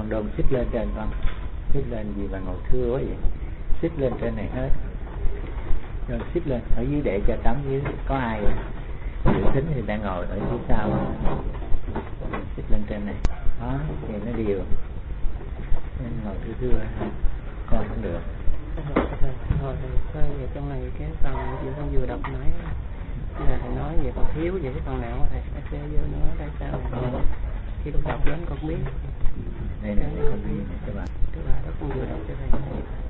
đôn xích lên trên con, xích lên gì mà ngồi thưa quá vậy, xích lên trên này hết, rồi xích lên ở dưới để cho tấm dưới có ai vậy? Dự tính thì đang ngồi ở phía sau, xích lên trên này, đó thì nó đều nên ngồi thưa coi không được. Rồi coi về trong này cái phần chuyện con vừa đọc nãy là thầy nói về còn thiếu về cái phần nào thầy sẽ vô nữa tại sao khi con đọc đến con biết đây là con biết các bạn, tức là đó con vừa đọc cho thầy.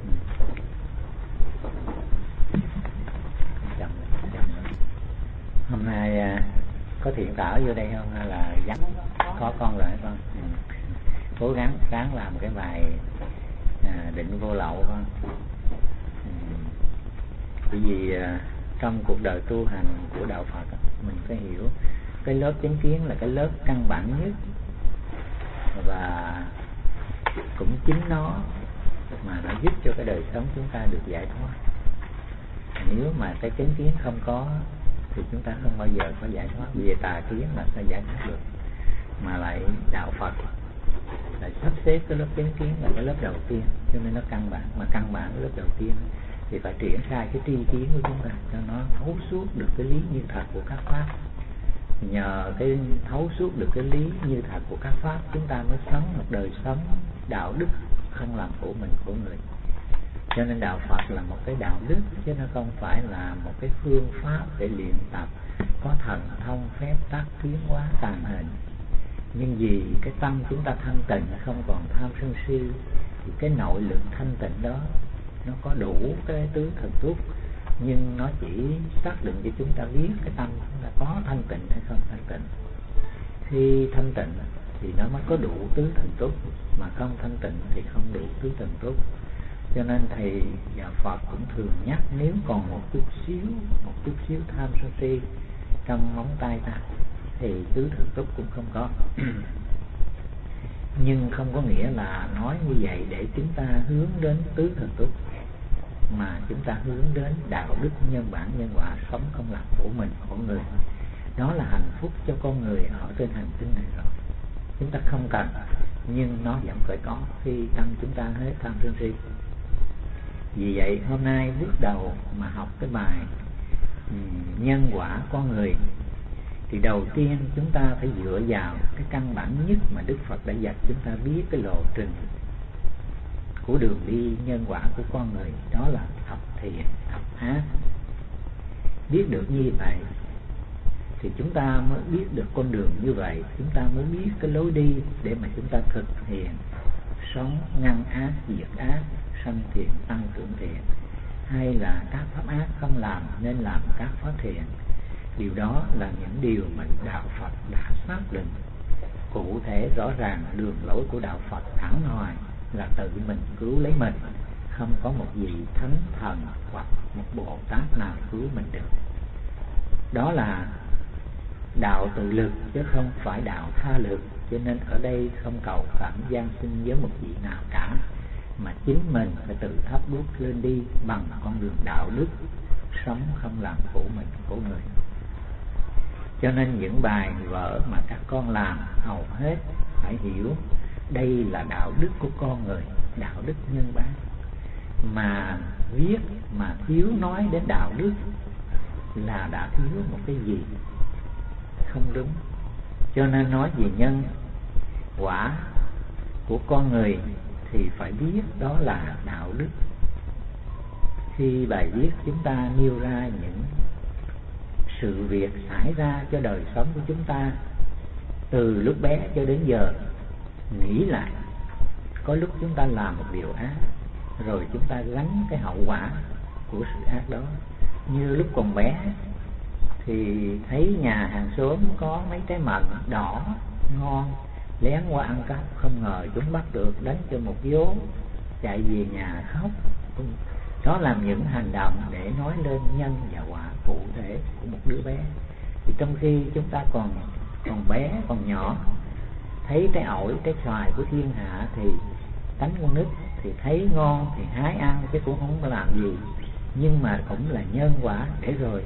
Hôm nay có thiện tảo vô đây không hay là vắng? Có con rồi con. Cố gắng sáng làm cái bài định vô lậu con. Bởi vì trong cuộc đời tu hành của đạo Phật mình phải hiểu cái lớp chánh kiến là cái lớp căn bản nhất, và cũng chính nó mà nó giúp cho cái đời sống chúng ta được giải thoát. Nếu mà cái chánh kiến không có thì chúng ta không bao giờ có giải thoát. Vì tà kiến là sao giải thoát được, mà lại đạo Phật lại sắp xếp cái lớp chánh kiến là cái lớp đầu tiên, cho nên nó căn bản. Mà căn bản lớp đầu tiên thì phải triển khai cái tri kiến của chúng ta cho nó thấu suốt được cái lý như thật của các pháp. Nhờ cái thấu suốt được cái lý như thật của các pháp, chúng ta mới sống một đời sống đạo đức, không làm khổ mình khổ người. Cho nên đạo Phật là một cái đạo đức, chứ nó không phải là một cái phương pháp để luyện tập có thần thông phép tắc tiến hóa tàn hình. Nhưng vì cái tâm chúng ta thanh tịnh, không còn tham sân si, thì cái nội lực thanh tịnh đó nó có đủ cái tứ thần túc, nhưng nó chỉ xác định cho chúng ta biết cái tâm chúng ta có thanh tịnh hay không thanh tịnh. Khi thanh tịnh thì nó mới có đủ tứ thần túc, mà không thanh tịnh thì không đủ tứ thần túc. Cho nên thầy và Phật cũng thường nhắc, nếu còn một chút xíu tham sân si trong móng tay ta thì tứ thần túc cũng không có. Nhưng không có nghĩa là nói như vậy để chúng ta hướng đến tứ thần túc, mà chúng ta hướng đến đạo đức nhân bản nhân quả, sống không làm khổ mình khổ người. Đó là hạnh phúc cho con người ở trên hành tinh này rồi. Chúng ta không cần, nhưng nó vẫn phải có khi tâm chúng ta hết tham sân si. Vì vậy hôm nay bước đầu mà học cái bài nhân quả con người, thì đầu tiên chúng ta phải dựa vào cái căn bản nhất mà Đức Phật đã dạy chúng ta biết cái lộ trình của đường đi nhân quả của con người, đó là thập thiện thập ác. Biết được như vậy thì chúng ta mới biết được con đường như vậy, chúng ta mới biết cái lối đi để mà chúng ta thực hiện sống ngăn ác diệt ác, sanh thiện tăng trưởng thiện, hay là các pháp ác không làm nên làm các pháp thiện. Điều đó là những điều mà đạo Phật đã xác định cụ thể rõ ràng. Đường lối của đạo Phật thẳng hoài là tự mình cứu lấy mình, không có một vị thánh thần hoặc một Bồ Tát nào cứu mình được. Đó là đạo tự lực chứ không phải đạo tha lực. Cho nên ở đây không cầu phạm gian sinh với một vị nào cả, mà chính mình phải tự thắp đuốc lên đi bằng con đường đạo đức, sống không làm khổ mình khổ người. Cho nên những bài vở mà các con làm hầu hết phải hiểu đây là đạo đức của con người, đạo đức nhân bản. Mà viết mà thiếu nói đến đạo đức là đã thiếu một cái gì không đúng. Cho nên nói về nhân quả của con người thì phải biết đó là đạo đức. Khi bài viết chúng ta nêu ra những sự việc xảy ra cho đời sống của chúng ta từ lúc bé cho đến giờ, nghĩ lại, có lúc chúng ta làm một điều ác rồi chúng ta gánh cái hậu quả của sự ác đó. Như lúc còn bé thì thấy nhà hàng xóm có mấy trái mận đỏ ngon, lén qua ăn cắp, không ngờ chúng bắt được, đánh cho một vố, chạy về nhà khóc. Đó làm những hành động để nói lên nhân và quả cụ thể của một đứa bé. Thì trong khi chúng ta còn bé, còn nhỏ, thấy trái ổi, trái xoài của thiên hạ thì tánh con nít thì thấy ngon thì hái ăn chứ cũng không có làm gì, nhưng mà cũng là nhân quả để rồi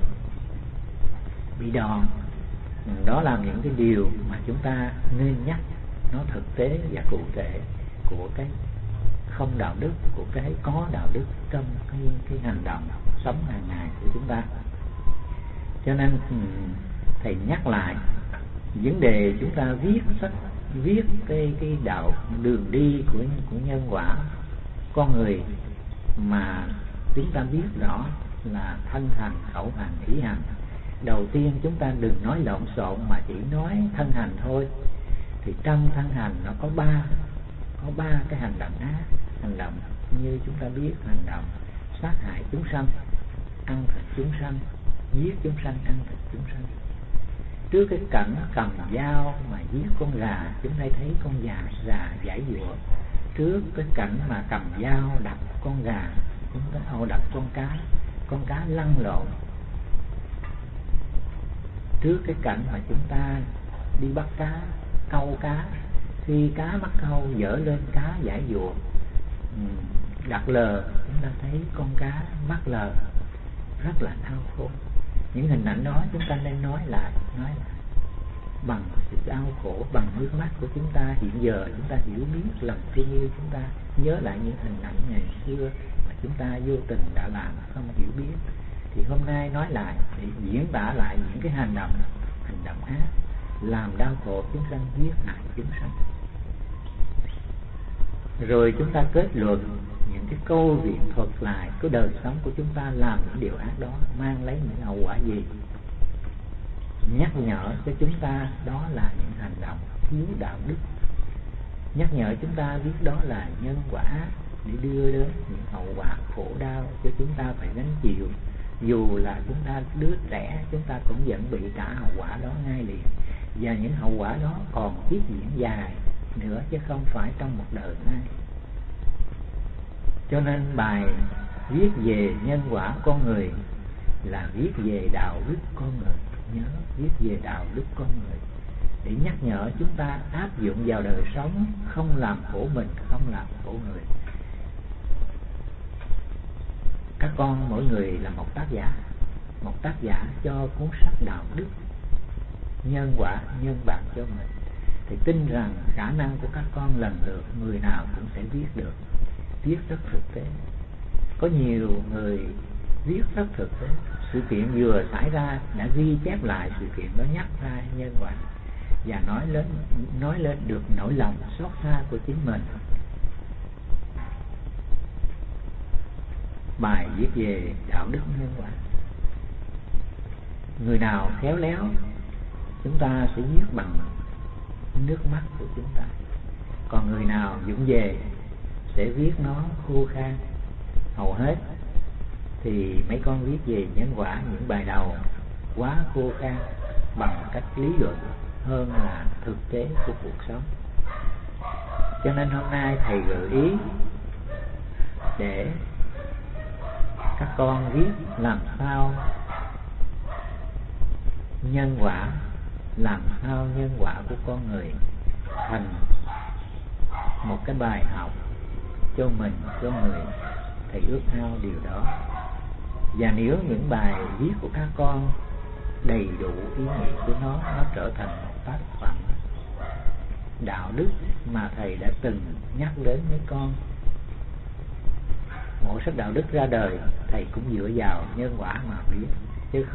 bị đòn. Đó là những cái điều mà chúng ta nên nhắc nó thực tế và cụ thể của cái không đạo đức, của cái có đạo đức trong cái hành động sống hàng ngày của chúng ta. Cho nên thầy nhắc lại vấn đề chúng ta viết cái đạo đường đi của nhân quả con người, mà chúng ta biết rõ là thân hành, khẩu hành, ý hành. Đầu tiên chúng ta đừng nói lộn xộn mà chỉ nói thân hành thôi. Thì trong thân hành nó có ba cái hành động ác. Hành động như chúng ta biết, hành động sát hại chúng sanh, ăn thịt chúng sanh, giết chúng sanh, ăn thịt chúng sanh. Trước cái cảnh cầm dao mà giết con gà, chúng ta thấy con gà giải dụa. Trước cái cảnh mà cầm dao đập con gà, chúng ta đập con cá lăn lộn. Trước cái cảnh mà chúng ta đi bắt cá, câu cá, khi cá mắc câu dở lên cá giải dụa, đặt lờ, chúng ta thấy con cá mắc lờ, rất là đau khổ. Những hình ảnh đó chúng ta nên nói lại bằng sự đau khổ, bằng nước mắt của chúng ta. Hiện giờ chúng ta hiểu biết lần thương yêu, chúng ta nhớ lại những hình ảnh ngày xưa mà chúng ta vô tình đã làm không hiểu biết. Thì hôm nay nói lại để diễn tả lại những cái hành động ác làm đau khổ chúng sanh, giết hại chúng sanh. Rồi chúng ta kết luận những cái câu viện thuật lại cái đời sống của chúng ta làm những điều ác đó mang lấy những hậu quả gì, nhắc nhở cho chúng ta đó là những hành động thiếu đạo đức, nhắc nhở chúng ta biết đó là nhân quả để đưa đến những hậu quả khổ đau cho chúng ta phải gánh chịu. Dù là chúng ta đứa trẻ, chúng ta cũng vẫn bị trả hậu quả đó ngay liền, và những hậu quả đó còn tiếp diễn dài nữa chứ không phải trong một đời ngay. Cho nên bài viết về nhân quả con người là viết về đạo đức con người. Nhớ, viết về đạo đức con người để nhắc nhở chúng ta áp dụng vào đời sống, không làm khổ mình, không làm khổ người. Các con mỗi người là một tác giả cho cuốn sách đạo đức nhân quả nhân bản cho mình. Thì tin rằng khả năng của các con lần lượt người nào cũng sẽ viết được, viết rất thực tế. Có nhiều người viết rất thực tế, sự kiện vừa xảy ra đã ghi chép lại sự kiện đó, nhắc ra nhân quả và nói lên được nỗi lòng xót xa của chính mình. Bài viết về đạo đức nhân quả, người nào khéo léo chúng ta sẽ viết bằng nước mắt của chúng ta, còn người nào vụng về sẽ viết nó khô khan. Hầu hết thì mấy con viết về nhân quả những bài đầu quá khô khan, bằng cách lý luận hơn là thực tế của cuộc sống. Cho nên hôm nay thầy gợi ý để các con viết làm sao nhân quả, làm sao nhân quả của con người thành một cái bài học cho mình, cho người. Thầy ước ao điều đó. Và nếu những bài viết của các con đầy đủ ý nghĩa của nó trở thành một tác phẩm đạo đức mà thầy đã từng nhắc đến mấy con. Mỗi sách đạo đức ra đời thầy cũng dựa vào nhân quả mà viết, chứ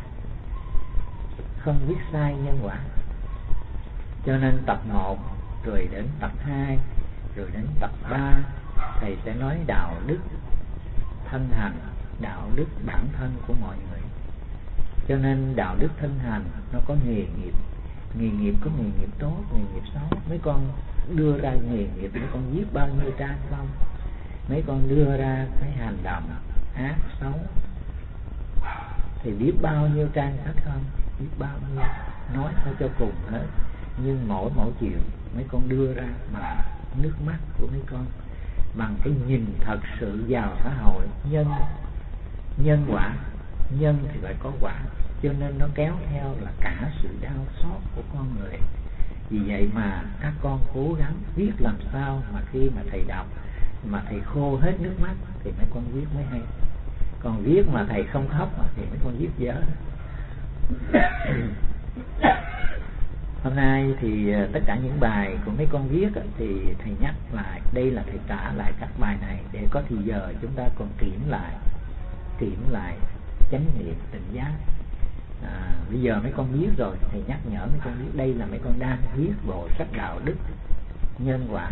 không viết sai nhân quả. Cho nên tập 1 rồi đến tập 2 rồi đến tập 3 thầy sẽ nói đạo đức thân hành, đạo đức bản thân của mọi người. Cho nên đạo đức thân hành nó có nghề nghiệp có nghề nghiệp tốt, nghề nghiệp xấu. Mấy con đưa ra nghề nghiệp, mấy con viết bao nhiêu trang không? Mấy con đưa ra cái hành động ác xấu thì biết bao nhiêu trang sách không? Biết bao nhiêu, nói sao cho cùng hết. Nhưng mỗi chiều mấy con đưa ra bằng nước mắt của mấy con, bằng cái nhìn thật sự vào xã hội. Nhân quả, nhân thì phải có quả, cho nên nó kéo theo là cả sự đau xót của con người. Vì vậy mà các con cố gắng viết làm sao mà khi mà thầy đọc mà thầy khô hết nước mắt thì mấy con viết mới hay. Còn viết mà thầy không khóc thì mấy con viết dở. Hôm nay thì tất cả những bài của mấy con viết thì thầy nhắc lại, đây là thầy trả lại các bài này để có thì giờ chúng ta còn kiểm lại chánh niệm tỉnh giác. Bây giờ mấy con viết rồi, thầy nhắc nhở mấy con viết, đây là mấy con đang viết bộ sách đạo đức nhân quả,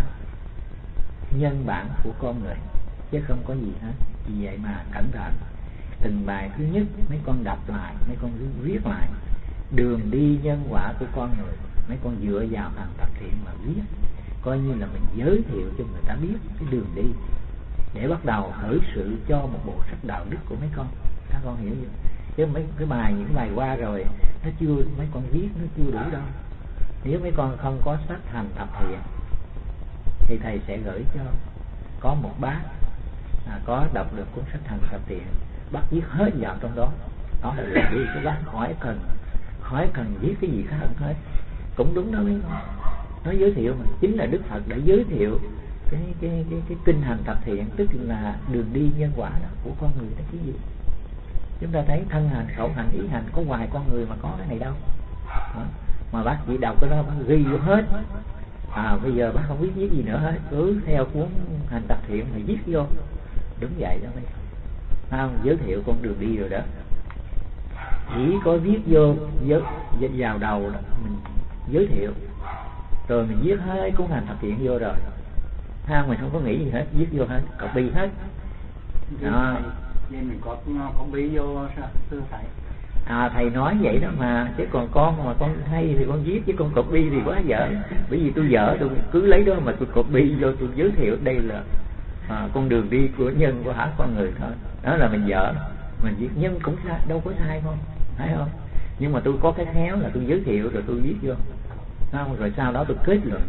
nhân bản của con người, chứ không có gì hết. Vì vậy mà cẩn thận, từng bài thứ nhất mấy con đọc lại, mấy con viết lại đường đi nhân quả của con người, mấy con dựa vào hành tập thiện mà viết, coi như là mình giới thiệu cho người ta biết cái đường đi để bắt đầu khởi sự cho một bộ sách đạo đức của mấy con. Các con hiểu chưa? Chứ mấy cái bài, những bài qua rồi nó chưa, mấy con viết nó chưa đủ đâu. Nếu mấy con không có sách hành tập thiện thì thầy sẽ gửi cho có một bác có đọc được cuốn sách hành tập thiện, bác viết hết vào trong đó. Đó là đi cái bác khỏi cần viết cái gì khác hết, cũng đúng đó mấy con. Nó giới thiệu mà, chính là Đức Phật đã giới thiệu cái kinh hành tập thiện, tức là đường đi nhân quả đó của con người đó chứ gì. Chúng ta thấy thân hành, khẩu hành, ý hành, có hoài con người mà có cái này đâu. Mà bác chỉ đọc cái đó bác ghi vô hết. Bây giờ bác không biết viết gì nữa hết, cứ theo cuốn hành tập thiện thì viết vô. Đúng vậy đó mấy con. Giới thiệu con đường đi rồi đó. Chỉ có viết vô vào đầu đó, mình giới thiệu rồi mình viết hết cuốn hành tập thiện vô rồi. Mình không có nghĩ gì hết, viết vô hết, copy hết. Đó. Vậy mình có copy vô thưa thầy. Thầy nói vậy đó mà, chứ còn con mà con hay thì con viết, chứ con copy thì quá dở. Bởi vì tôi dở, tôi cứ lấy đó mà tôi copy vô, tôi giới thiệu đây là con đường đi của nhân của hả con người thôi. Đó là mình dở. Mình viết nhân cũng sai, đâu có sai không, phải không? Nhưng mà tôi có cái khéo là tôi giới thiệu rồi tôi viết vô, không? Rồi sau đó tôi kết luận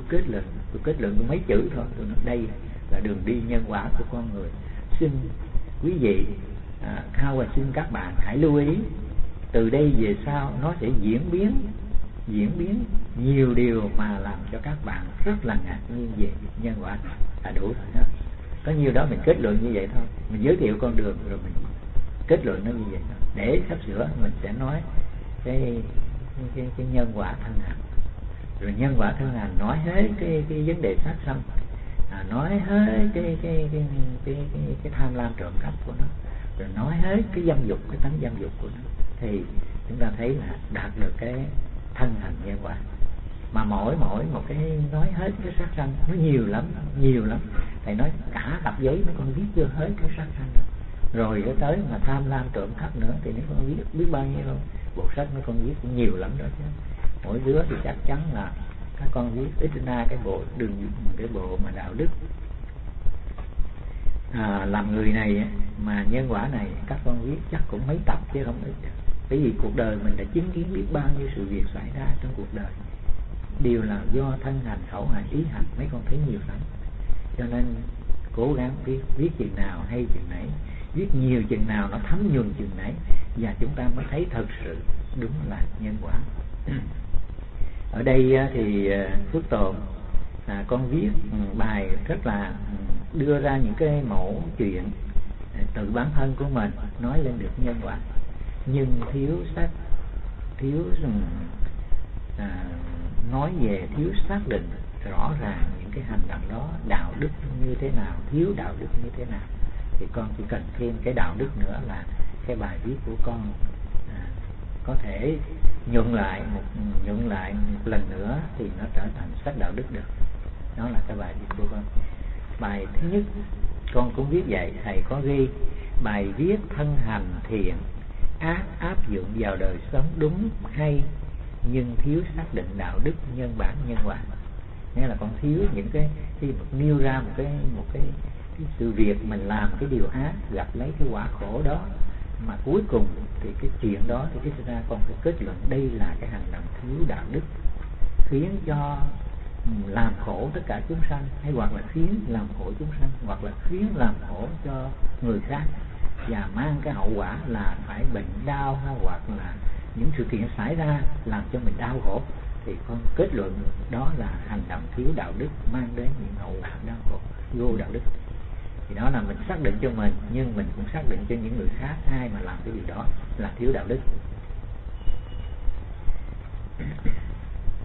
tôi mấy chữ thôi. Tôi nói đây là đường đi nhân quả của con người. Xin quý vị và xin các bạn hãy lưu ý, từ đây về sau nó sẽ diễn biến nhiều điều mà làm cho các bạn rất là ngạc nhiên về nhân quả. Là đủ rồi đó. Có nhiều đó mình kết luận như vậy thôi, mình giới thiệu con đường rồi mình kết luận nó như vậy thôi. Để sắp sửa mình sẽ nói cái nhân quả thân hành. Rồi nhân quả thân hành nói hết cái vấn đề sát sanh, nói hết cái tham lam trộm cắp của nó, rồi nói hết cái dâm dục, cái tánh dâm dục của nó, thì chúng ta thấy là đạt được cái thân hành nhân quả. Mà mỗi một cái nói hết cái sát sanh nó nhiều lắm. Thầy nói cả tập giấy mấy con viết chưa hết cái sát sanh rồi cái tới mà tham lam trộm cắp nữa thì mấy con biết bao nhiêu không. Bộ sách mấy con viết cũng nhiều lắm đó chứ. Mỗi đứa thì chắc chắn là các con viết ít ra cái bộ mà đạo đức làm người này mà nhân quả này các con viết chắc cũng mấy tập chứ không ít. Bởi vì cuộc đời mình đã chứng kiến biết bao nhiêu sự việc xảy ra trong cuộc đời, đều là do thân hành, khẩu hành, ý hành, mấy con thấy nhiều lắm. Cho nên cố gắng viết chừng nào hay chừng nấy, viết nhiều chừng nào nó thấm nhuần chừng nấy, và chúng ta mới thấy thật sự đúng là nhân quả. Ở đây thì Phước Tồn con viết bài rất là đưa ra những cái mẫu chuyện từ bản thân của mình nói lên được nhân quả, nhưng nói về thiếu xác định rõ ràng những cái hành động đó đạo đức như thế nào, thiếu đạo đức như thế nào, thì con chỉ cần thêm cái đạo đức nữa là cái bài viết của con có thể nhuận lại một lần nữa thì nó trở thành sách đạo đức được. Đó là cái bài viết của con. Bài thứ nhất con cũng viết vậy, thầy có ghi bài viết thân hành thiện áp dụng vào đời sống đúng hay, nhưng thiếu xác định đạo đức nhân bản nhân quả. Nghĩa là con thiếu những cái khi mà nêu ra một cái sự việc mình làm cái điều ác, gặp lấy cái quả khổ đó, mà cuối cùng thì cái chuyện đó thì cái ra con phải kết luận đây là cái hành động thiếu đạo đức, khiến cho làm khổ tất cả chúng sanh, hay hoặc là khiến làm khổ chúng sanh, hoặc là khiến làm khổ cho người khác, và mang cái hậu quả là phải bệnh đau, hay hoặc là những sự kiện xảy ra làm cho mình đau khổ, thì con kết luận đó là hành động thiếu đạo đức, mang đến những hậu quả đau khổ, vô đạo đức. Thì đó là mình xác định cho mình, nhưng mình cũng xác định cho những người khác, ai mà làm cái điều đó là thiếu đạo đức.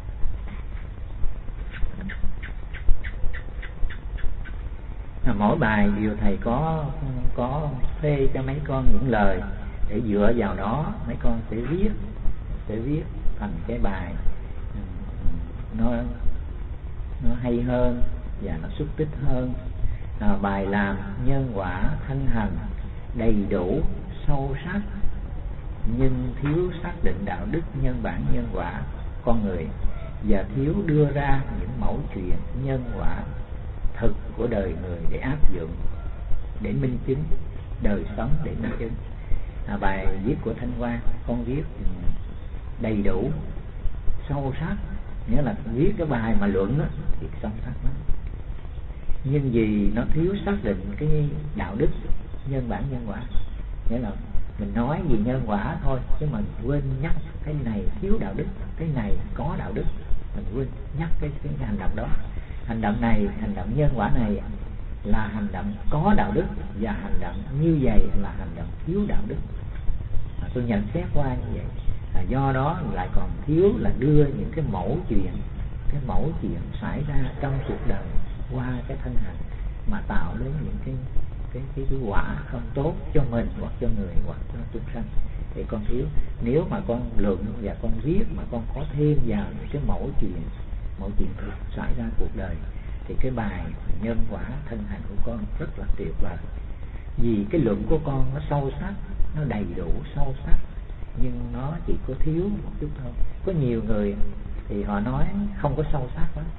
Mỗi bài đều thầy có phê cho mấy con những lời để dựa vào đó mấy con sẽ viết thành cái bài nó hay hơn và nó xúc tích hơn. Bài làm nhân quả thân hành đầy đủ sâu sắc nhưng thiếu xác định đạo đức nhân bản nhân quả con người, và thiếu đưa ra những mẫu chuyện nhân quả thực của đời người để áp dụng, để minh chứng đời sống, để minh chứng. Bài viết của Thanh Hoa con viết đầy đủ sâu sắc, nghĩa là viết cái bài mà luận thì sâu sắc lắm, nhưng vì nó thiếu xác định cái đạo đức nhân bản nhân quả, nghĩa là mình nói vì nhân quả thôi chứ mình quên nhắc cái này thiếu đạo đức, cái này có đạo đức, mình quên nhắc cái hành động đó. Hành động này, hành động nhân quả này là hành động có đạo đức, và hành động như vậy là hành động thiếu đạo đức. Tôi nhận xét qua như vậy. Do đó lại còn thiếu là đưa những cái mẫu chuyện xảy ra trong cuộc đời qua cái thân hành mà tạo đến những cái quả không tốt cho mình hoặc cho người hoặc cho chúng sanh, thì con thiếu. Nếu mà con luận và con viết mà con có thêm vào những cái mẫu chuyện thực xảy ra cuộc đời, thì cái bài nhân quả thân hành của con rất là tuyệt vời. Vì cái luận của con nó sâu sắc, nó đầy đủ sâu sắc, nhưng nó chỉ có thiếu một chút thôi. Có nhiều người thì họ nói không có sâu sắc lắm,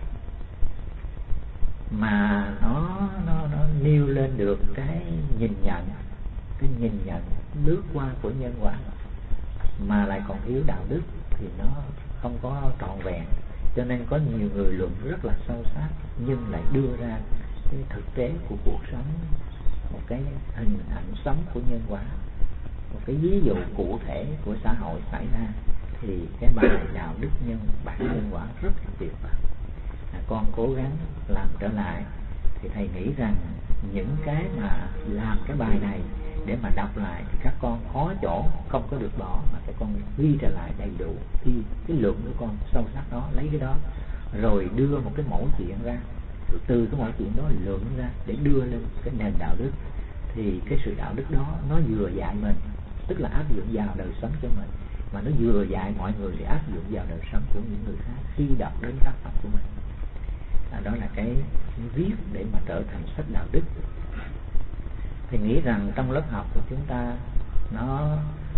mà nó nêu lên được cái nhìn nhận lướt qua của nhân quả, mà lại còn thiếu đạo đức thì nó không có trọn vẹn. Cho nên có nhiều người luận rất là sâu sắc nhưng lại đưa ra cái thực tế của cuộc sống, một cái hình ảnh sống của nhân quả, một cái ví dụ cụ thể của xã hội xảy ra, thì cái bài đạo đức nhân bản nhân quả rất là tuyệt vời. Con cố gắng làm trở lại, thì thầy nghĩ rằng những cái mà làm cái bài này để mà đọc lại thì các con có chỗ không có được bỏ, mà các con ghi trở lại đầy đủ, thì cái luận của con sâu sắc đó, lấy cái đó rồi đưa một cái mẫu chuyện ra, rồi từ cái mẫu chuyện đó luận ra để đưa lên cái nền đạo đức, thì cái sự đạo đức đó nó vừa dạy mình, tức là áp dụng vào đời sống cho mình, mà nó vừa dạy mọi người để áp dụng vào đời sống của những người khác khi đọc đến tác phẩm của mình. Đó là cái viết để mà trở thành sách đạo đức. Thì nghĩ rằng trong lớp học của chúng ta nó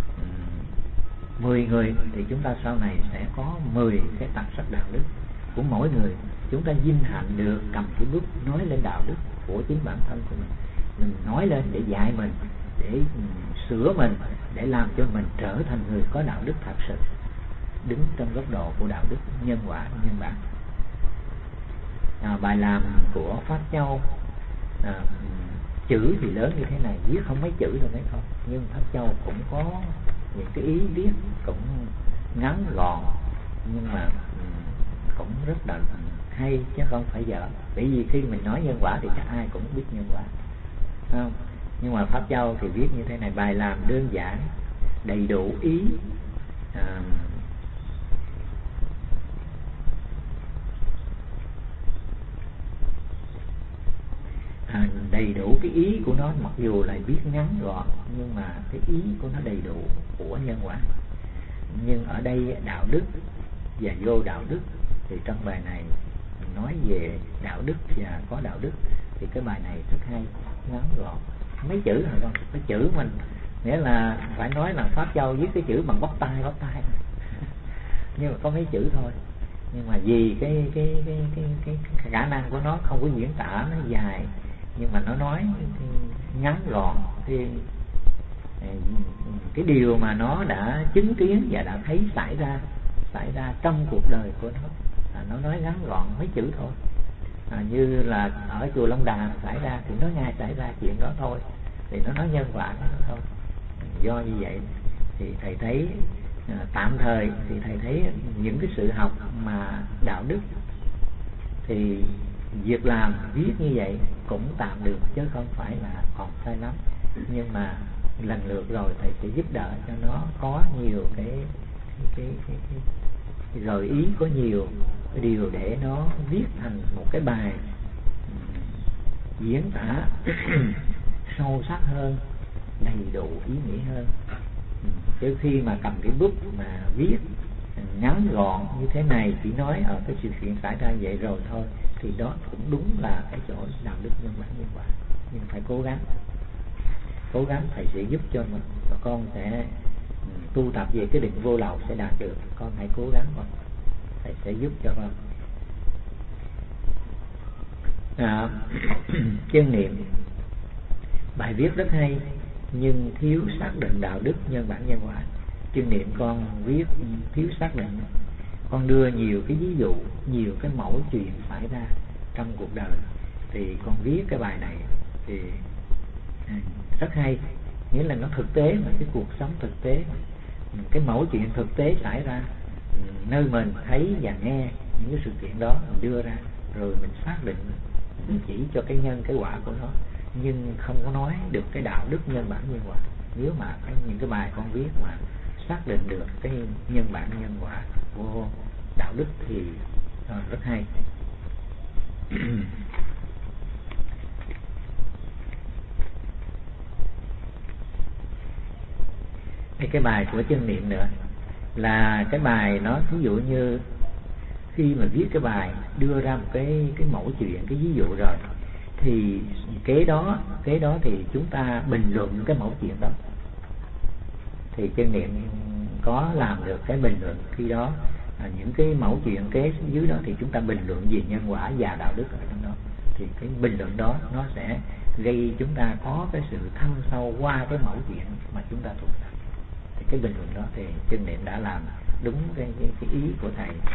10 người thì chúng ta sau này sẽ có 10 cái tập sách đạo đức của mỗi người. Chúng ta vinh hạnh được cầm cái bút nói lên đạo đức của chính bản thân của mình nói lên để dạy mình, để sửa mình, để làm cho mình trở thành người có đạo đức thật sự, đứng trong góc độ của đạo đức nhân quả nhân bản. Bài làm của Pháp Châu, chữ thì lớn như thế này, viết không mấy chữ đâu mấy con, nhưng Pháp Châu cũng có những cái ý viết cũng ngắn gọn, nhưng mà cũng rất là hay chứ không phải dở. Bởi vì khi mình nói nhân quả thì chắc ai cũng biết nhân quả, không? Nhưng mà Pháp Châu thì viết như thế này: bài làm đơn giản, đầy đủ ý, đầy đủ cái ý của nó, mặc dù là viết ngắn gọn nhưng mà cái ý của nó đầy đủ của nhân quả. Nhưng ở đây đạo đức và vô đạo đức, thì trong bài này nói về đạo đức và có đạo đức, thì cái bài này rất hay, ngắn gọn, mấy chữ thôi con. Cái chữ mình nghĩa là phải nói là Pháp Châu viết cái chữ bằng bóc tay nhưng mà có mấy chữ thôi. Nhưng mà vì cái khả năng của nó không có diễn tả, nó dài, nhưng mà nó nói ngắn gọn, thì cái điều mà nó đã chứng kiến và đã thấy xảy ra trong cuộc đời của nó nói ngắn gọn mấy chữ thôi. Như là ở chùa Long Đà xảy ra thì nó ngay xảy ra chuyện đó thôi, thì nó nói nhân quả đó thôi. Do như vậy thì thầy thấy tạm thời thì thầy thấy những cái sự học mà đạo đức thì việc làm viết như vậy cũng tạm được, chứ không phải là còn sai lắm. Nhưng mà lần lượt rồi thầy sẽ giúp đỡ cho nó có nhiều cái gợi ý, có nhiều cái điều để nó viết thành một cái bài diễn tả sâu sắc hơn, đầy đủ ý nghĩa hơn. Chứ khi mà cầm cái bút mà viết ngắn gọn như thế này, chỉ nói ở cái sự kiện xảy ra vậy rồi thôi, thì đó cũng đúng là cái chỗ đạo đức nhân bản nhân quả. Nhưng phải cố gắng thầy sẽ giúp cho mình, và con sẽ tu tập về cái định vô lậu sẽ đạt được. Con hãy cố gắng con, thầy sẽ giúp cho con. Chân niệm, bài viết rất hay nhưng thiếu xác định đạo đức nhân bản nhân quả. Chân niệm con viết thiếu xác định, con đưa nhiều cái ví dụ, nhiều cái mẫu chuyện xảy ra trong cuộc đời, thì con viết cái bài này thì rất hay, nghĩa là nó thực tế, mà cái cuộc sống thực tế, cái mẫu chuyện thực tế xảy ra nơi mình thấy và nghe những cái sự kiện đó, mình đưa ra rồi mình xác định, mình chỉ cho cái nhân cái quả của nó, nhưng không có nói được cái đạo đức nhân bản nhân quả. Nếu mà những cái bài con viết mà xác định được cái nhân bản nhân quả của đạo đức thì rất hay. Cái bài của chân niệm nữa là cái bài nó ví dụ như khi mà viết cái bài đưa ra một cái mẫu chuyện, cái ví dụ rồi, thì kế đó thì chúng ta bình luận cái mẫu chuyện đó. Thì chân niệm có làm được cái bình luận khi đó, những cái mẫu chuyện kế dưới đó thì chúng ta bình luận về nhân quả và đạo đức ở trong đó. Thì cái bình luận đó nó sẽ gây chúng ta có cái sự thâm sâu qua cái mẫu chuyện mà chúng ta thuộc. Thì cái bình luận đó thì chân niệm đã làm đúng cái ý của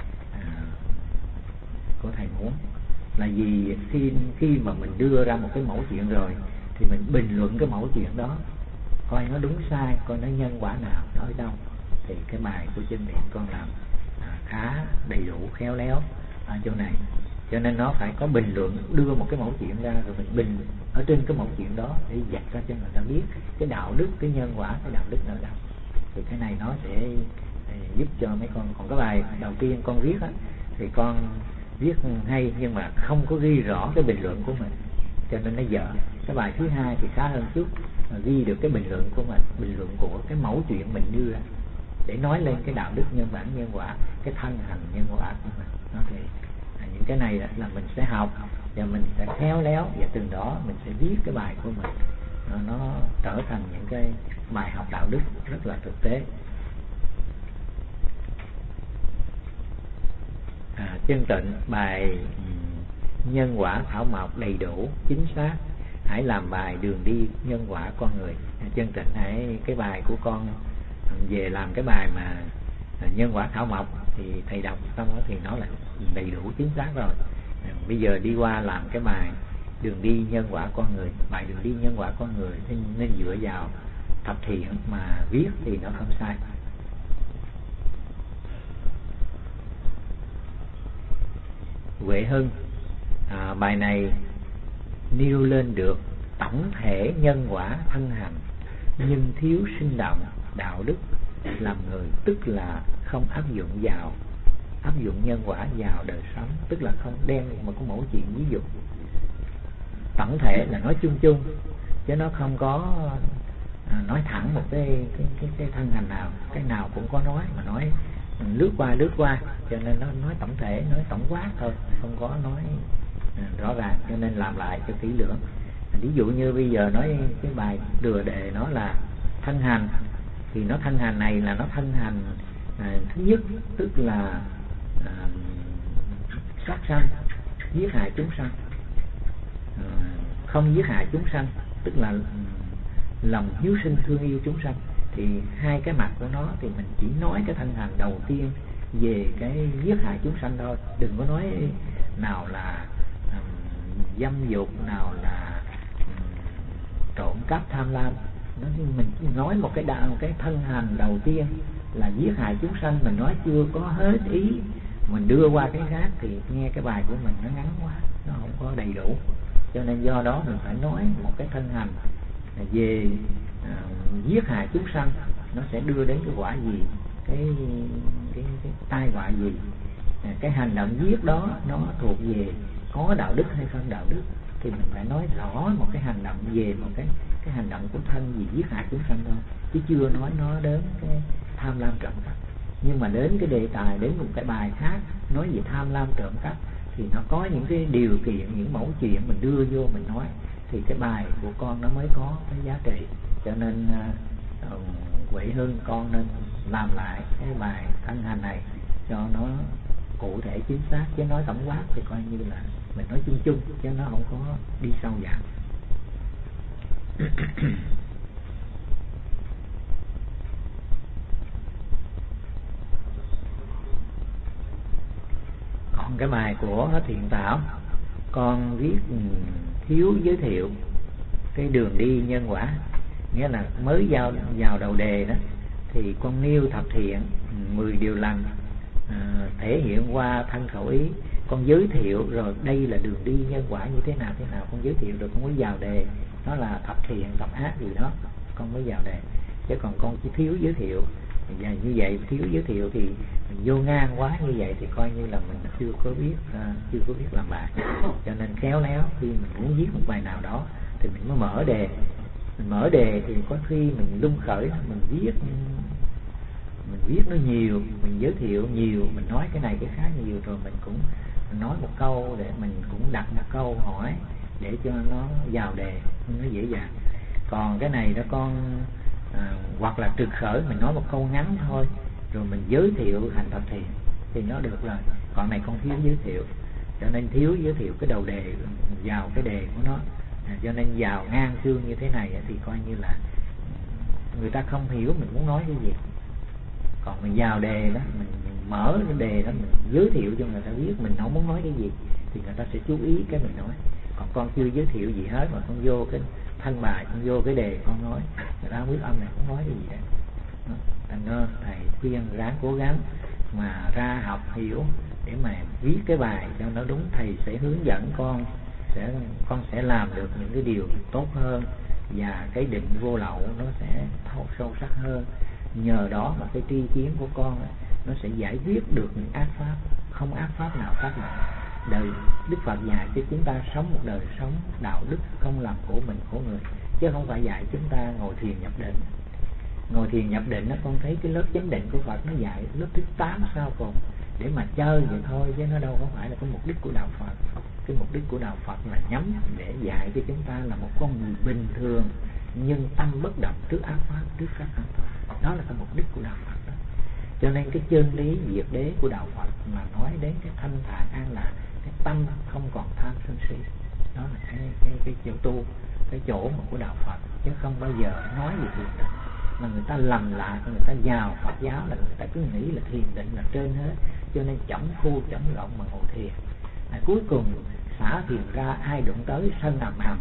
thầy muốn. Là vì khi mà mình đưa ra một cái mẫu chuyện rồi thì mình bình luận cái mẫu chuyện đó, coi nó đúng sai, coi nó nhân quả nào, nó ở đâu. Thì cái bài của chân niệm con làm khá đầy đủ, khéo léo ở chỗ này. Cho nên nó phải có bình luận, đưa một cái mẫu chuyện ra rồi mình bình ở trên cái mẫu chuyện đó để dạy ra cho người ta biết cái đạo đức, cái nhân quả, cái đạo đức ở đâu. Thì cái này nó sẽ giúp cho mấy con. Còn cái bài đầu tiên con viết á, thì con viết hay nhưng mà không có ghi rõ cái bình luận của mình, cho nên nó dở. Cái bài thứ hai thì khá hơn chút, ghi được cái bình luận của mình, bình luận của cái mẫu chuyện mình đưa ra để nói lên cái đạo đức nhân bản nhân quả, cái thân hành nhân quả của mình. Nó thì những cái này là mình sẽ học và mình sẽ khéo léo, và từ đó mình sẽ viết cái bài của mình nó trở thành những cái bài học đạo đức rất là thực tế. Chân tịnh, bài nhân quả thảo mộc đầy đủ chính xác, hãy làm bài đường đi nhân quả con người. Chân tịnh hãy cái bài của con về làm cái bài mà nhân quả thảo mộc, thì thầy đọc xong đó thì nó là đầy đủ chính xác rồi. Bây giờ đi qua làm cái bài đường đi nhân quả con người. Bài đường đi nhân quả con người nên dựa vào thập thiện mà viết thì nó không sai. Huệ Hưng, bài này nêu lên được tổng thể nhân quả thân hành nhưng thiếu sinh động đạo đức làm người, tức là không áp dụng nhân quả vào đời sống, tức là không đem một cái mẫu chuyện ví dụ. Tổng thể là nói chung chung chứ nó không có nói thẳng một cái thân hành nào, cái nào cũng có nói, mà nói lướt qua, cho nên nó nói tổng thể, nói tổng quát thôi, không có nói rõ ràng, cho nên làm lại cho kỹ lưỡng. Ví dụ như bây giờ nói cái bài đưa đề nó là thân hành, thì nó thân hành này là nó thân hành thứ nhất, tức là sát sanh, giết hại chúng sanh. Không giết hại chúng sanh tức là lòng hiếu sinh thương yêu chúng sanh. Thì hai cái mặt của nó thì mình chỉ nói cái thân hành đầu tiên về cái giết hại chúng sanh thôi, đừng có nói nào là dâm dục, nào là trộm cắp tham lam. Mình nói một cái thân hành đầu tiên là giết hại chúng sanh, mình nói chưa có hết ý, mình đưa qua cái khác thì nghe cái bài của mình nó ngắn quá, nó không có đầy đủ. Cho nên do đó mình phải nói một cái thân hành về giết hại chúng sanh, nó sẽ đưa đến cái quả gì, cái tai họa gì. Cái hành động giết đó nó thuộc về có đạo đức hay không đạo đức, thì mình phải nói rõ một cái hành động về một cái hành động của thân gì giết hại chúng sanh thôi, chứ chưa nói nó đến cái tham lam trộm cắp. Nhưng mà đến cái đề tài, đến một cái bài khác nói về tham lam trộm cắp thì nó có những cái điều kiện, những mẫu chuyện mình đưa vô mình nói, thì cái bài của con nó mới có cái giá trị. Cho nên Huệ Hưng con nên làm lại cái bài thân hành này cho nó cụ thể chính xác, chứ nói tổng quát thì coi như là mình nói chung chung chứ nó không có đi sâu vào. Còn cái bài của Thiện Tảo con viết thiếu giới thiệu cái đường đi nhân quả, nghĩa là mới vào đầu đề đó thì con nêu thập thiện 10 điều lành, thể hiện qua thân khẩu ý, con giới thiệu rồi đây là đường đi nhân quả như thế nào con giới thiệu rồi con mới vào đề, nó là thập thiện thập ác gì đó con mới vào đề. Chứ còn con chỉ thiếu giới thiệu và như vậy thiếu giới thiệu thì mình vô ngang quá như vậy thì coi như là mình chưa có biết làm bài. Cho nên khéo léo khi mình muốn viết một bài nào đó thì mình mới mở đề. Mình mở đề thì có khi mình lung khởi, mình viết nó nhiều, mình giới thiệu nhiều, mình nói cái này cái khác nhiều, rồi mình cũng nói một câu để mình cũng đặt một câu hỏi để cho nó vào đề, nó dễ dàng. Còn cái này đó con hoặc là trực khởi, mình nói một câu ngắn thôi rồi mình giới thiệu hành thập thiện thì nó được rồi. Còn này con thiếu giới thiệu, cho nên thiếu giới thiệu cái đầu đề vào cái đề của nó, cho nên vào ngang chương như thế này thì coi như là người ta không hiểu mình muốn nói cái gì. Còn mình vào đề đó, mình mở cái đề đó, mình giới thiệu cho người ta biết mình không muốn nói cái gì thì người ta sẽ chú ý cái mình nói. Còn con chưa giới thiệu gì hết mà con vô cái thân bài, con vô cái đề con nói, người ta không biết ông này cũng nói cái gì đấy. Thành ra thầy khuyên ráng cố gắng mà ra học hiểu để mà viết cái bài cho nó đúng. Thầy sẽ hướng dẫn con sẽ làm được những cái điều tốt hơn, và cái định vô lậu nó sẽ sâu sắc hơn. Nhờ đó mà cái tri kiến của con nó sẽ giải quyết được những ác pháp, không ác pháp nào phát động. Đời Đức Phật dạy cho chúng ta sống một đời sống đạo đức, không làm khổ mình khổ người, chứ không phải dạy chúng ta ngồi thiền nhập định. Ngồi thiền nhập định con thấy cái lớp chánh định của Phật nó dạy lớp thứ 8 sau cùng để mà chơi vậy thôi, chứ nó đâu có phải là cái mục đích của đạo Phật. Cái mục đích của đạo Phật là nhắm để dạy cho chúng ta là một con người bình thường nhưng tâm bất động trước ác pháp, trước các ác pháp. Đó là cái mục đích của đạo Phật đó. Cho nên cái chân lý diệt đế của đạo Phật mà nói đến cái thanh thản an lạc, cái tâm không còn tham sân si, đó là cái chỗ tu, cái chỗ mà của đạo Phật, chứ không bao giờ nói về thiền định. Mà người ta lầm lạc, người ta vào Phật giáo là người ta cứ nghĩ là thiền định là trên hết, cho nên chổng phu chổng rộng mà ngồi thiền. Cuối cùng xả thiền ra, ai đụng tới sân ầm ầm,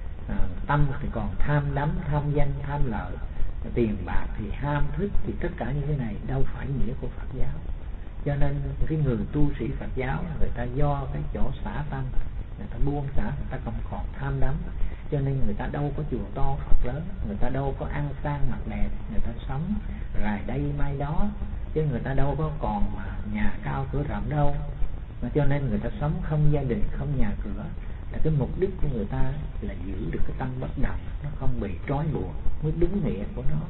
tâm thì còn tham đắm, tham danh, tham lợi, tiền bạc thì ham thích, thì tất cả những cái này đâu phải nghĩa của Phật giáo. Cho nên cái người tu sĩ Phật giáo người ta do cái chỗ xả tâm, người ta buông xả, người ta không còn tham đắm, cho nên người ta đâu có chùa to Phật lớn, người ta đâu có ăn sang mặc đẹp, người ta sống rài đây mai đó, chứ người ta đâu có còn mà nhà cao cửa rộng đâu. Mà cho nên người ta sống không gia đình, không nhà cửa, là cái mục đích của người ta là giữ được cái tâm bất động, nó không bị trói buộc, mới đúng nghĩa của nó.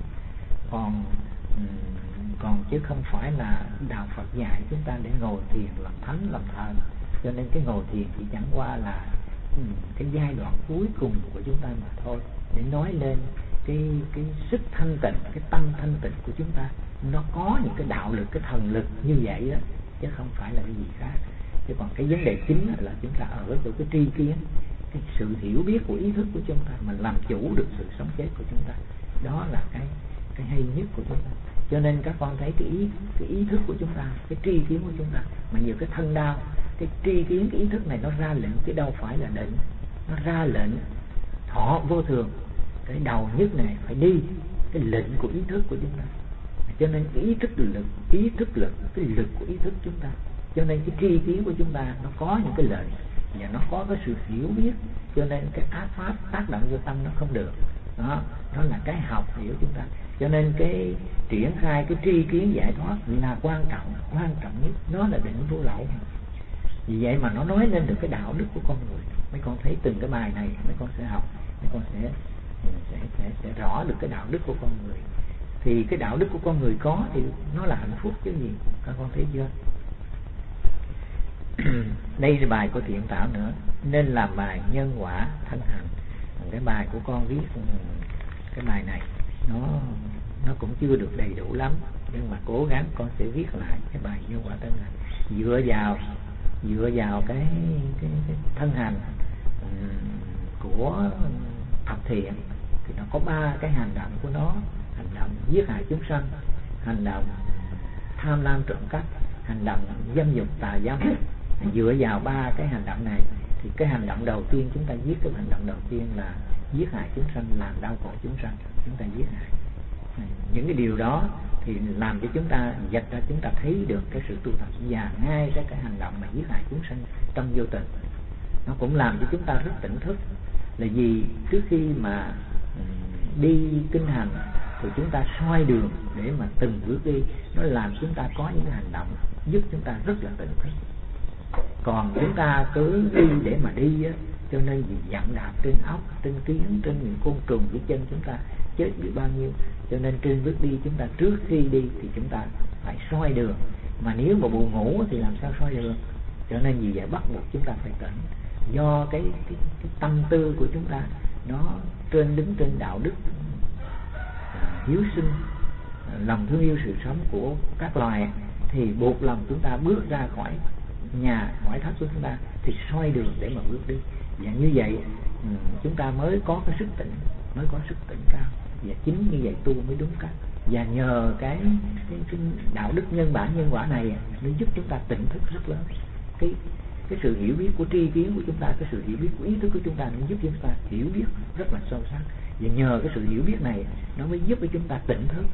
Còn chứ không phải là đạo Phật dạy chúng ta để ngồi thiền làm thánh làm thần. Cho nên cái ngồi thiền chỉ chẳng qua là cái giai đoạn cuối cùng của chúng ta mà thôi, để nói lên cái sức thanh tịnh, cái tâm thanh tịnh của chúng ta. Nó có những cái đạo lực, cái thần lực như vậy đó, chứ không phải là cái gì khác. Chứ còn cái vấn đề chính là chúng ta ở chỗ cái tri kiến, cái sự hiểu biết của ý thức của chúng ta, mình làm chủ được sự sống chết của chúng ta. Đó là cái hay nhất của chúng ta. Cho nên các con thấy cái ý thức của chúng ta, cái tri kiến của chúng ta, mà nhiều cái thân đau, cái tri kiến, cái ý thức này nó ra lệnh, chứ đâu phải là định. Nó ra lệnh thọ vô thường, cái đầu nhất này phải đi cái lệnh của ý thức của chúng ta. Cho nên cái ý thức lực, cái lực của ý thức chúng ta. Cho nên cái tri kiến của chúng ta nó có những cái lệnh và nó có cái sự hiểu biết, cho nên cái ác pháp tác động vô tâm nó không được. Đó là cái học hiểu chúng ta. Cho nên cái triển khai cái tri kiến giải thoát là quan trọng nhất. Nó là định vô lậu. Vì vậy mà nó nói lên được cái đạo đức của con người. Mấy con thấy từng cái bài này mấy con sẽ học, mấy con sẽ rõ được cái đạo đức của con người. Thì cái đạo đức của con người có thì nó là hạnh phúc chứ gì. Các con thấy chưa? Đây là bài của Thiện Tảo nữa, nên làm bài nhân quả thân hành. Cái bài của con viết, cái bài này nó cũng chưa được đầy đủ lắm, nhưng mà cố gắng con sẽ viết lại cái bài nhân quả thân hành dựa vào cái thân hành của thập thiện. Thì nó có 3 cái hành động của nó: hành động giết hại chúng sanh, hành động tham lam trộm cắp, hành động dâm dục tà dâm. Dựa vào 3 cái hành động này thì cái hành động đầu tiên chúng ta giết, cái hành động đầu tiên là giết hại chúng sanh, làm đau khổ chúng sanh, chúng ta giết hại. Những cái điều đó thì làm cho chúng ta dạch ra, chúng ta thấy được cái sự tu tập. Và ngay cái hành động mà giết hại chúng sanh trong vô tình, nó cũng làm cho chúng ta rất tỉnh thức. Là vì trước khi mà đi kinh hành thì chúng ta soi đường để mà từng bước đi, nó làm chúng ta có những hành động giúp chúng ta rất là tỉnh thức. Còn chúng ta cứ đi để mà đi á, cho nên vì dặm đạp trên ốc, trên kiến, trên những côn trùng dưới chân chúng ta chết biết bao nhiêu. Cho nên trên bước đi chúng ta trước khi đi thì chúng ta phải soi đường. Mà nếu mà buồn ngủ thì làm sao soi đường? Cho nên vì vậy bắt buộc chúng ta phải tỉnh. Do cái tâm tư của chúng ta nó đứng trên đạo đức hiếu sinh, lòng thương yêu sự sống của các loài, thì buộc lòng chúng ta bước ra khỏi nhà, khỏi thất của chúng ta thì soi đường để mà bước đi. Và như vậy chúng ta mới có cái sức tỉnh, mới có sức tỉnh cao. Và chính như vậy tu mới đúng cách. Và nhờ cái đạo đức nhân bản nhân quả này nó giúp chúng ta tỉnh thức rất lớn. Cái sự hiểu biết của tri kiến của chúng ta, cái sự hiểu biết của ý thức của chúng ta nó giúp chúng ta hiểu biết rất là sâu sắc. Và nhờ cái sự hiểu biết này nó mới giúp cho chúng ta tỉnh thức.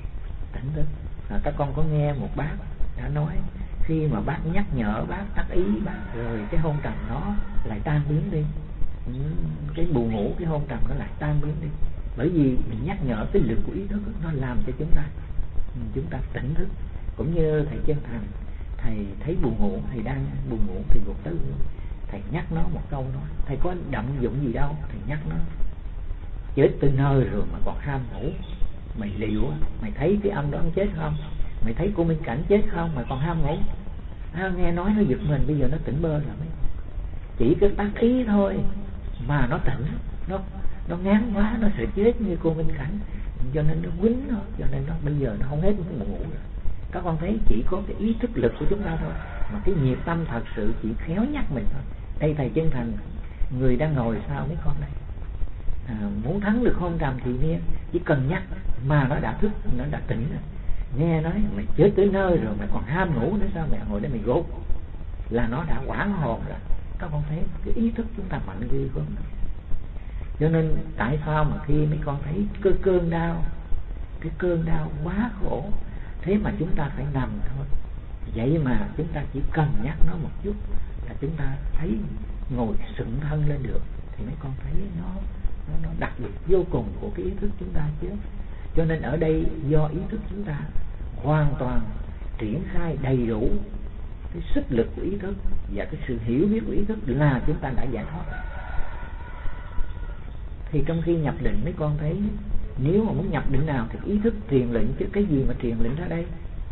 Các con có nghe một bác đã nói, khi mà bác nhắc nhở, bác đắc ý bác, rồi cái hôn trầm nó lại tan biến đi. Cái buồn ngủ, cái hôn trầm nó lại tan biến đi. Bởi vì mình nhắc nhở cái lực của ý thức, nó làm cho chúng ta tỉnh thức. Cũng như thầy Chân Thành, thầy thấy buồn ngủ, thầy đang buồn ngủ thì gục tới, thầy nhắc nó một câu nói: thầy có động dụng gì đâu. Thầy nhắc nó: chết từ nơi rồi mà còn ham ngủ, mày liệu, mày thấy cái ông đó chết không? Mày thấy cô Minh Cảnh chết không mà còn ham ngủ? Nghe nói nó giật mình, bây giờ nó tỉnh bơ rồi. Chỉ cái tác ý thôi mà nó tỉnh, nó ngán quá, nó sợ chết như cô Minh Cảnh, cho nên nó quýnh nó, cho nên nó bây giờ nó không hết buồn ngủ rồi. Các con thấy chỉ có cái ý thức lực của chúng ta thôi, mà cái nhiệt tâm thật sự chỉ khéo nhắc mình thôi. Đây thầy Chân Thành, người đang ngồi sau mấy con đây, muốn thắng được hôn trầm thì nghe, chỉ cần nhắc mà nó đã thức, nó đã tỉnh rồi. Nghe nói mày chết tới nơi rồi mày còn ham ngủ nữa, sao mày ngồi đây mày gục, là nó đã hoảng hồn rồi. Các con thấy cái ý thức chúng ta mạnh ghê gớm. Cho nên tại sao mà khi mấy con thấy cái cơn đau quá khổ, thế mà chúng ta phải nằm thôi. Vậy mà chúng ta chỉ cần nhắc nó một chút là chúng ta thấy ngồi sững thân lên được. Thì mấy con thấy nó đặc biệt vô cùng của cái ý thức chúng ta chứ. Cho nên ở đây do ý thức chúng ta hoàn toàn triển khai đầy đủ cái sức lực của ý thức và cái sự hiểu biết của ý thức là chúng ta đã giải thoát. Thì trong khi nhập định mấy con thấy, nếu mà muốn nhập định nào thì ý thức truyền lệnh, chứ cái gì mà truyền lệnh ra đây?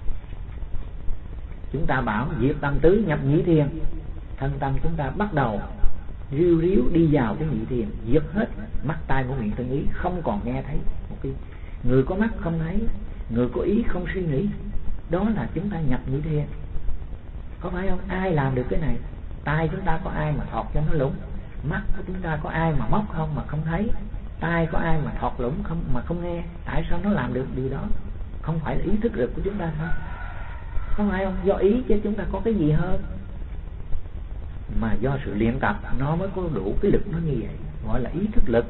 Chúng ta bảo diệt tâm tứ nhập nhị thiền, thân tâm chúng ta bắt đầu riu riu đi vào cái nhị thiền, diệt hết mắt tai mũi miệng thân ý, không còn nghe thấy một cái. Người có mắt không thấy, người có ý không suy nghĩ, đó là chúng ta nhập nhị thiền. Có phải không? Ai làm được cái này? Tai chúng ta có ai mà thọt cho nó lũng? Mắt của chúng ta có ai mà móc không mà không thấy? Tai có ai mà thọt lũng không mà không nghe? Tại sao nó làm được điều đó? Không phải là ý thức lực của chúng ta sao? Có phải không? Do ý chứ chúng ta có cái gì hơn. Mà do sự luyện tập nó mới có đủ cái lực nó như vậy, gọi là ý thức lực.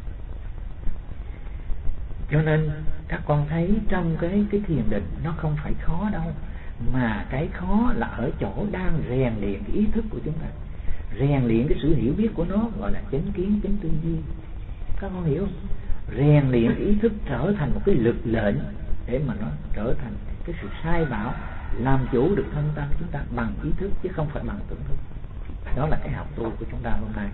Cho nên các con thấy trong cái thiền định nó không phải khó đâu, mà cái khó là ở chỗ đang rèn luyện cái ý thức của chúng ta, rèn luyện cái sự hiểu biết của nó, gọi là chánh kiến, chánh tư duy. Các con hiểu không? Rèn luyện cái ý thức trở thành một cái lực lệnh để mà nó trở thành cái sự sai bảo, làm chủ được thân tâm chúng ta bằng ý thức chứ không phải bằng tưởng thức. Đó là cái học tu của chúng ta hôm nay.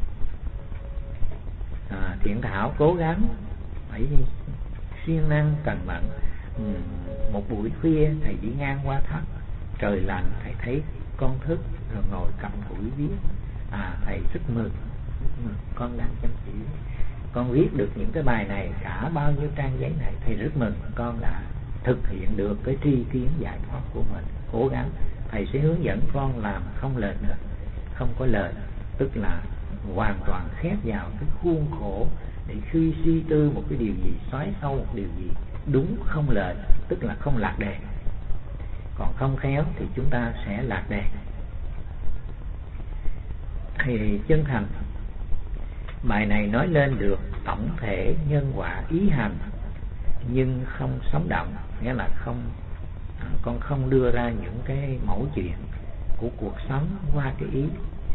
Thiện Thảo cố gắng phải siêng năng cần mẫn. Một buổi khuya thầy đi ngang qua thất, trời lạnh, thầy thấy con thức rồi ngồi cầm củi viết. Thầy rất mừng, con đang chăm chỉ, con viết được những cái bài này, cả bao nhiêu trang giấy này, thầy rất mừng con đã thực hiện được cái tri kiến giải thoát của mình. Cố gắng, thầy sẽ hướng dẫn con làm không lệch nữa, không có lệch, tức là hoàn toàn khép vào cái khuôn khổ để khi suy tư một cái điều gì, xoáy sâu một điều gì đúng không lệch, tức là không lạc đề. Còn không khéo thì chúng ta sẽ lạc đề. Thì chân thành, bài này nói lên được tổng thể nhân quả ý hành nhưng không sống động, nghĩa là con không đưa ra những cái mẫu chuyện của cuộc sống qua cái ý.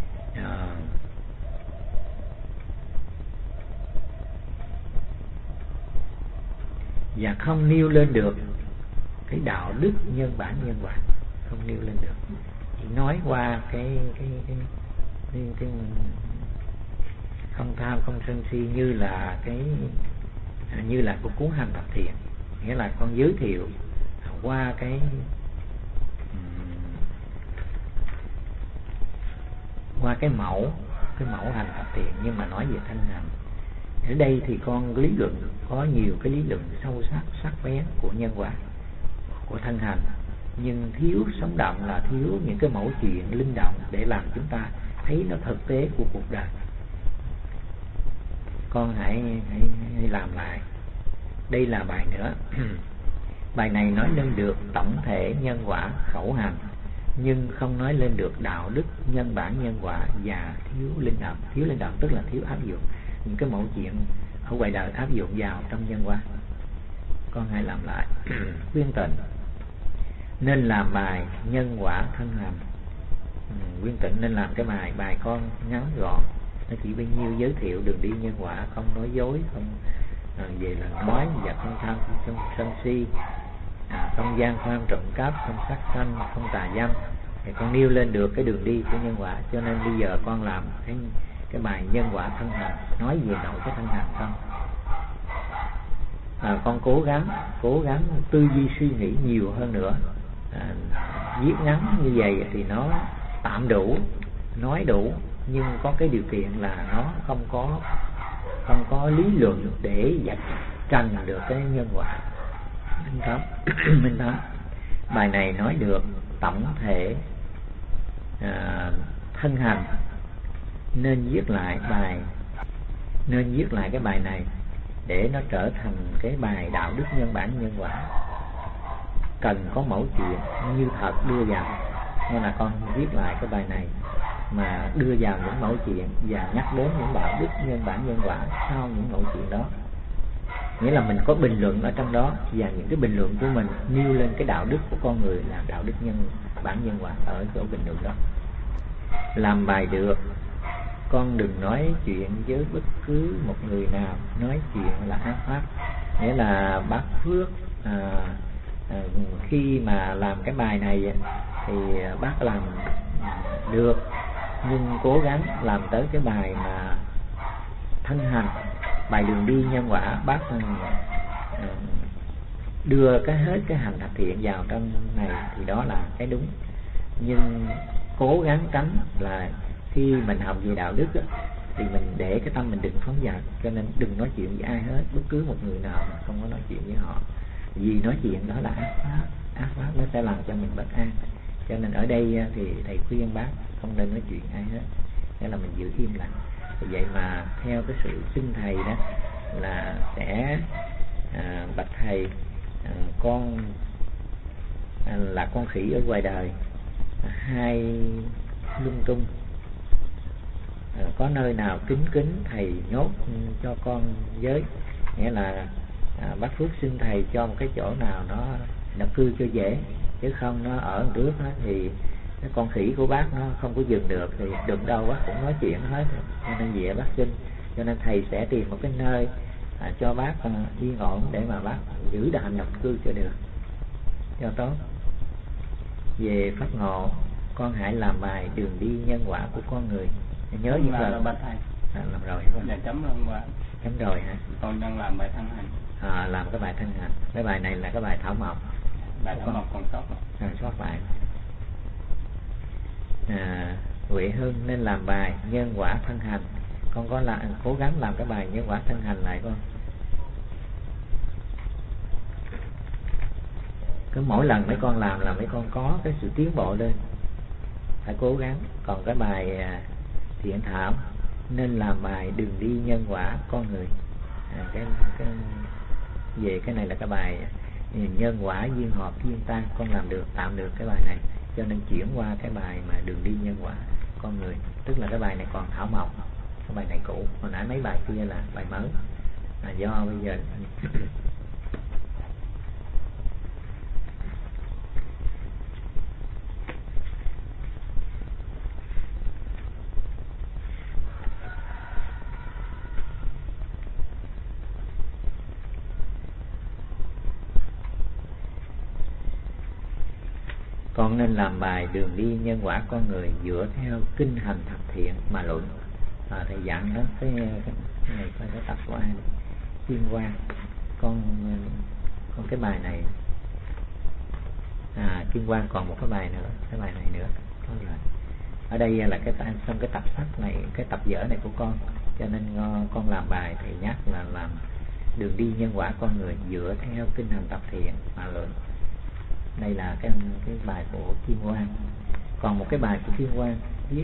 Và không nêu lên được cái đạo đức nhân bản nhân quả, không nêu lên được, chỉ nói qua cái không tham không sân si như là của cuốn Hành Thập Thiện, nghĩa là con giới thiệu qua cái mẫu Hành Thập Thiện, nhưng mà nói về thân hành. Ở đây thì con lý luận, có nhiều cái lý luận sâu sắc, sắc bén của nhân quả, của thân hành, nhưng thiếu sống động, là thiếu những cái mẫu chuyện linh động để làm chúng ta thấy nó thực tế của cuộc đời. Con hãy làm lại. Đây là bài nữa. Bài này nói lên được tổng thể nhân quả khẩu hành, nhưng không nói lên được đạo đức nhân bản nhân quả, và thiếu linh động. Thiếu linh động tức là thiếu áp dụng những cái mẫu chuyện ở ngoài đời, áp dụng vào trong nhân quả. Con hãy làm lại. Khuyên Tịnh nên làm bài nhân quả thân hành. Khuyên Tịnh nên làm cái bài con ngắn gọn, nó chỉ bao nhiêu giới thiệu đường đi nhân quả, không nói dối, không về là nói, và không tham không sân si, không gian tham trộm cắp, không sát sanh, không tà dâm, thì con nêu lên được cái đường đi của nhân quả. Cho nên bây giờ con làm cái bài nhân quả thân hành, nói về nội cái thân hành không. Con cố gắng tư duy suy nghĩ nhiều hơn nữa. Viết ngắn như vậy thì nó tạm đủ, nói đủ, nhưng có cái điều kiện là nó không có lý luận để vạch trần được cái nhân quả. Minh Thấm, bài này nói được tổng thể thân hành, nên viết lại cái bài này để nó trở thành cái bài đạo đức nhân bản nhân quả, cần có mẫu chuyện như thật đưa vào. Nên là con viết lại cái bài này mà đưa vào những mẫu chuyện và nhắc đến những đạo đức nhân bản nhân quả sau những mẫu chuyện đó. Nghĩa là mình có bình luận ở trong đó, và những cái bình luận của mình nêu lên cái đạo đức của con người là đạo đức nhân bản nhân quả ở chỗ bình luận đó. Làm bài được, con đừng nói chuyện với bất cứ một người nào nói chuyện là ác pháp. Nghĩa là bác Phước khi mà làm cái bài này thì bác làm được, nhưng cố gắng làm tới cái bài mà thân hành, bài đường đi nhân quả, bác đưa hết cái hành thập thiện vào trong này thì đó là cái đúng. Nhưng cố gắng tránh là khi mình học về đạo đức thì mình để cái tâm mình đừng phóng dật, cho nên đừng nói chuyện với ai hết, bất cứ một người nào mà không có nói chuyện với họ, vì nói chuyện đó là ác pháp nó sẽ làm cho mình bất an. Cho nên ở đây thì thầy khuyên bác không nên nói chuyện ai hết, nghĩa là mình giữ im lặng. Vậy mà theo cái sự xin thầy đó là sẽ bạch thầy, con là con khỉ ở ngoài đời, hay lung tung, có nơi nào kính thầy nhốt cho con với. Nghĩa là bác Phước xin thầy cho một cái chỗ nào nó cư cho dễ, chứ không nó ở trước đó thì cái con khỉ của bác nó không có dừng được, thì đừng đâu bác cũng nói chuyện hết. Cho nên vậy bác xin, cho nên thầy sẽ tìm một cái nơi cho bác yên ổn để mà bác giữ đạo nhập cư cho được, cho tốt. về pháp ngộ, con hãy làm bài đường đi nhân quả của con người. Nhớ những lời ba thầy làm rồi hả? Dạ chấm rồi qua. Chấm rồi hả? Con đang làm bài thân hành. Làm cái bài thân hành. Cái bài này là cái bài thảo mộc. Bài thảo mộc còn sót rồi. Sót lại. Huệ Hưng nên làm bài nhân quả thân hành. Con có cố gắng làm cái bài nhân quả thân hành lại con. Cứ mỗi lần mấy con làm là mấy con có cái sự tiến bộ lên, phải cố gắng. Còn cái bài thiện thảo nên làm bài đường đi nhân quả con người. Về cái này là cái bài nhân quả duyên hợp duyên tan, con làm được, tạm được cái bài này, cho nên chuyển qua cái bài mà đường đi nhân quả con người. Tức là cái bài này còn thảo mộc, cái bài này cũ, hồi nãy mấy bài kia là bài mới. Do bây giờ con nên làm bài đường đi nhân quả con người dựa theo kinh hành thập thiện mà luận. Thầy dặn đó, cái này phải cái tập của ai Thiên Quang, con cái bài này Thiên Quang còn một cái bài nữa, cái bài này nữa. Ở đây là trong cái tập sách này, cái tập vở này của con, cho nên con làm bài thầy nhắc là làm đường đi nhân quả con người dựa theo kinh hành thập thiện mà luận. Đây là cái bài của Thiên Quang. Còn một cái bài của Thiên Quang viết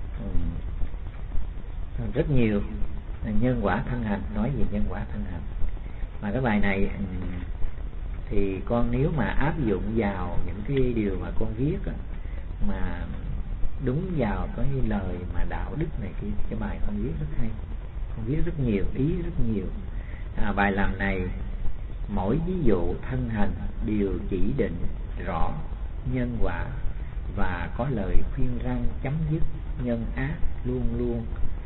rất nhiều nhân quả thân hành, nói về nhân quả thân hành. Mà cái bài này thì con nếu mà áp dụng vào những cái điều mà con viết mà đúng vào cái lời mà đạo đức này kia, cái bài con viết rất hay, con viết rất nhiều ý, rất nhiều. Bài làm này mỗi ví dụ thân hành đều chỉ định rõ nhân quả và có lời khuyên răn chấm dứt nhân ác, luôn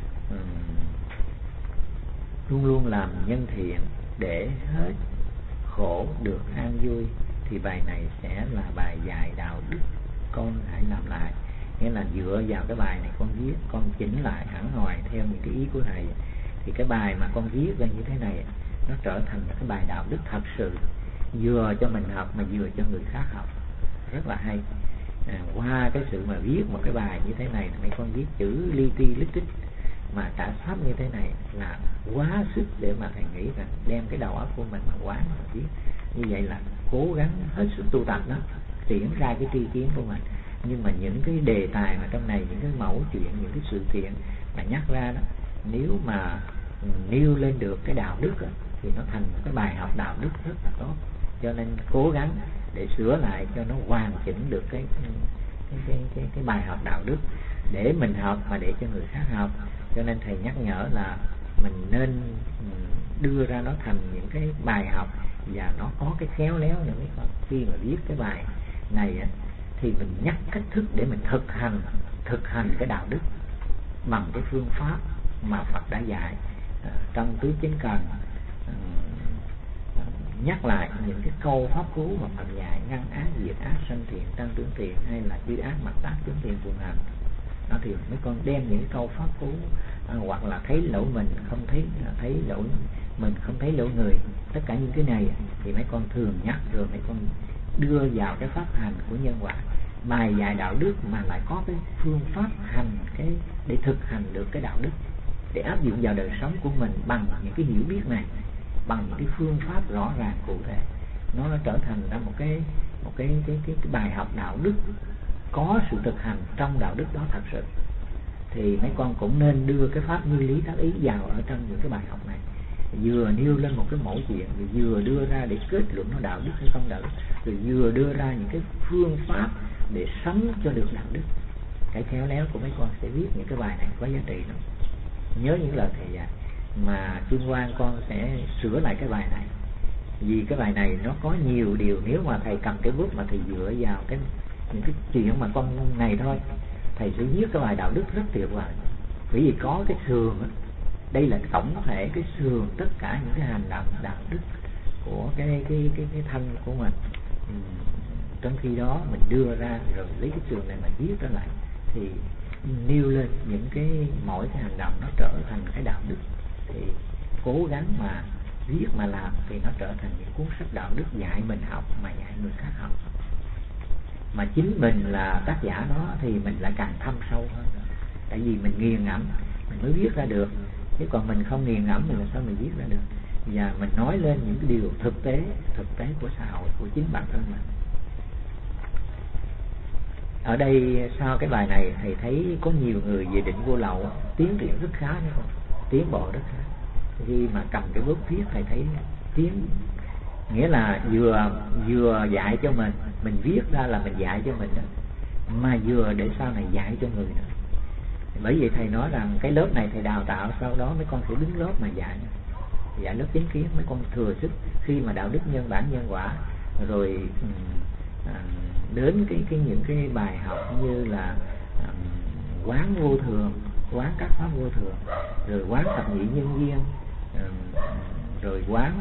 luôn làm nhân thiện để hết khổ được an vui, thì bài này sẽ là bài dạy đạo đức. Con hãy làm lại, nghĩa là dựa vào cái bài này con viết, con chỉnh lại hẳn hoài theo những cái ý của thầy, thì cái bài mà con viết ra như thế này nó trở thành cái bài đạo đức thật sự, vừa cho mình học mà vừa cho người khác học, rất là hay. Qua cái sự mà viết một cái bài như thế này, mấy con viết chữ li ti lít tích mà cả sách như thế này là quá sức để mà thầy nghĩ rằng đem cái đầu óc của mình mà quán mà viết. Như vậy là cố gắng hết sức tu tập đó, triển ra cái tri kiến của mình. Nhưng mà những cái đề tài mà trong này, những cái mẫu chuyện, những cái sự kiện mà nhắc ra đó, nếu mà nêu lên được cái đạo đức đó, thì nó thành một cái bài học đạo đức rất là tốt. Cho nên cố gắng để sửa lại cho nó hoàn chỉnh được cái bài học đạo đức, để mình học mà để cho người khác học. Cho nên thầy nhắc nhở là mình nên đưa ra nó thành những cái bài học, và nó có cái khéo léo nữa mấy con. Khi mà viết cái bài này thì mình nhắc cách thức để mình thực hành cái đạo đức bằng cái phương pháp mà Phật đã dạy trong tứ chánh cần. Nhắc lại những cái câu pháp cú mà Phật dạy: ngăn ác, diệt ác, sanh thiện, tăng trưởng thiện, hay là duy ác, mặt tác, chứng thiện, phụng hành. Đó thì mấy con đem những câu pháp cú, hoặc là thấy lỗi mình không thấy lỗi mình, không thấy lỗi người, tất cả những cái này thì mấy con thường nhắc, rồi mấy con đưa vào cái pháp hành của nhân quả. Bài dạy đạo đức mà lại có cái phương pháp hành cái để thực hành được cái đạo đức, để áp dụng vào đời sống của mình bằng những cái hiểu biết này, bằng những cái phương pháp rõ ràng cụ thể, nó trở thành ra một cái bài học đạo đức có sự thực hành trong đạo đức đó thật sự. Thì mấy con cũng nên đưa cái pháp như lý tác ý vào ở trong những cái bài học này, vừa nêu lên một cái mẫu chuyện, rồi vừa đưa ra để kết luận nó đạo đức hay không đạo đức, rồi vừa đưa ra những cái phương pháp để sống cho được đạo đức. Cái khéo léo của mấy con sẽ viết những cái bài này có giá trị lắm. Nhớ những lời thầy dạy mà Thiên Quang con sẽ sửa lại cái bài này, vì cái bài này nó có nhiều điều. Nếu mà thầy cầm cái bút mà thầy dựa vào những cái chuyện mà con này thôi, thầy sẽ viết cái bài đạo đức rất tuyệt vời. Bởi vì có cái sườn đó, đây là tổng thể cái sườn tất cả những cái hành động đạo đức của cái thân của mình. trong khi đó mình đưa ra rồi lấy cái trường này mà viết ra lại thì nêu lên những cái mỗi cái hành động nó trở thành cái đạo đức, thì cố gắng mà viết mà làm thì nó trở thành những cuốn sách đạo đức dạy mình học mà dạy người khác học. Mà chính mình là tác giả đó thì mình lại càng thâm sâu hơn nữa. Tại vì mình nghiền ngẫm mình mới viết ra được, chứ còn mình không nghiền ngẫm thì làm sao mình viết ra được. Và mình nói lên những cái điều thực tế của xã hội, của chính bản thân mình. Ở đây sau cái bài này thầy thấy có nhiều người về định vô lậu tiến triển rất khá nha, tiến bộ rất khá. Khi mà cầm cái bút viết thầy thấy tiến, nghĩa là vừa dạy cho mình viết ra là mình dạy cho mình đó, mà vừa để sau này dạy cho người nữa. Bởi vì thầy nói rằng cái lớp này thầy đào tạo, sau đó mấy con sẽ đứng lớp mà dạy lớp chánh kiến. Mấy con thừa sức khi mà đạo đức nhân bản nhân quả rồi đến những cái bài học như là quán vô thường, quán các pháp vô thường, rồi quán thập nhị nhân duyên, rồi quán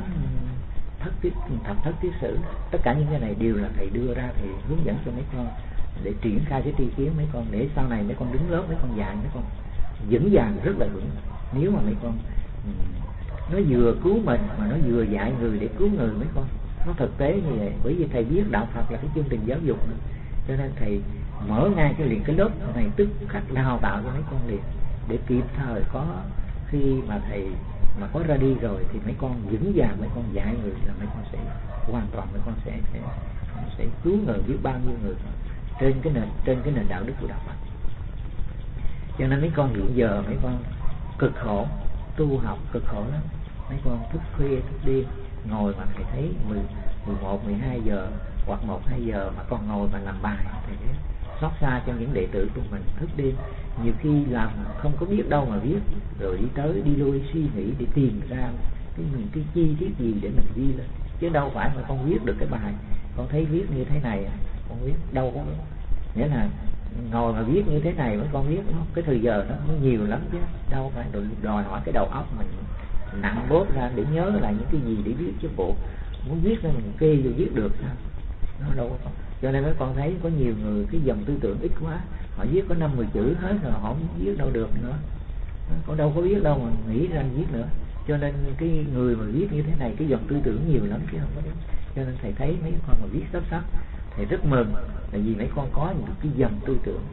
thập thất tiết sử. Tất cả những cái này đều là thầy đưa ra, thầy hướng dẫn cho mấy con để triển khai cái tri kiến mấy con, để sau này mấy con đứng lớp mấy con dạy mấy con vững vàng rất là vững. Nếu mà mấy con nó vừa cứu mình mà nó vừa dạy người để cứu người mấy con, nó thực tế như vậy. Bởi vì thầy biết đạo Phật là cái chương trình giáo dục nữa, cho nên thầy mở ngay cái lớp này tức khắc đào tạo cho mấy con liền, để kịp thời có khi mà thầy mà có ra đi rồi thì mấy con vững vàng, mấy con dạy người là mấy con sẽ hoàn toàn, mấy con sẽ cứu người biết bao nhiêu người trên cái nền đạo đức của đạo Phật. Cho nên mấy con hiện giờ mấy con cực khổ tu học, cực khổ lắm. Mấy con thức khuya thức đêm ngồi mà thầy thấy 11, 12 giờ hoặc 1-2 giờ mà con ngồi mà làm bài, thầy thấy xót xa cho những đệ tử của mình thức đêm. Nhiều khi làm không có biết đâu mà viết, rồi đi tới đi lui suy nghĩ để tìm ra cái chi tiết gì để mình ghi lên, chứ đâu phải mà con viết được cái bài. Con thấy viết như thế này con viết đâu có, nghĩa là ngồi mà viết như thế này mới con viết, cái thời giờ nó nhiều lắm chứ đâu phải đòi hỏi cái đầu óc mình nặng bóp ra để nhớ lại những cái gì để viết chứ bộ muốn viết ra mình kê vô viết được sao, nó đâu có. Cho nên mấy con thấy có nhiều người cái dòng tư tưởng ít quá, họ viết có 5-10 chữ hết rồi, họ không viết đâu được nữa, có đâu có biết đâu mà nghĩ ra viết nữa. Cho nên cái người mà viết như thế này cái dòng tư tưởng nhiều lắm chứ không có đúng. Cho nên thầy thấy mấy con mà viết sắp thầy rất mừng, tại vì mấy con có những cái dòng tư tưởng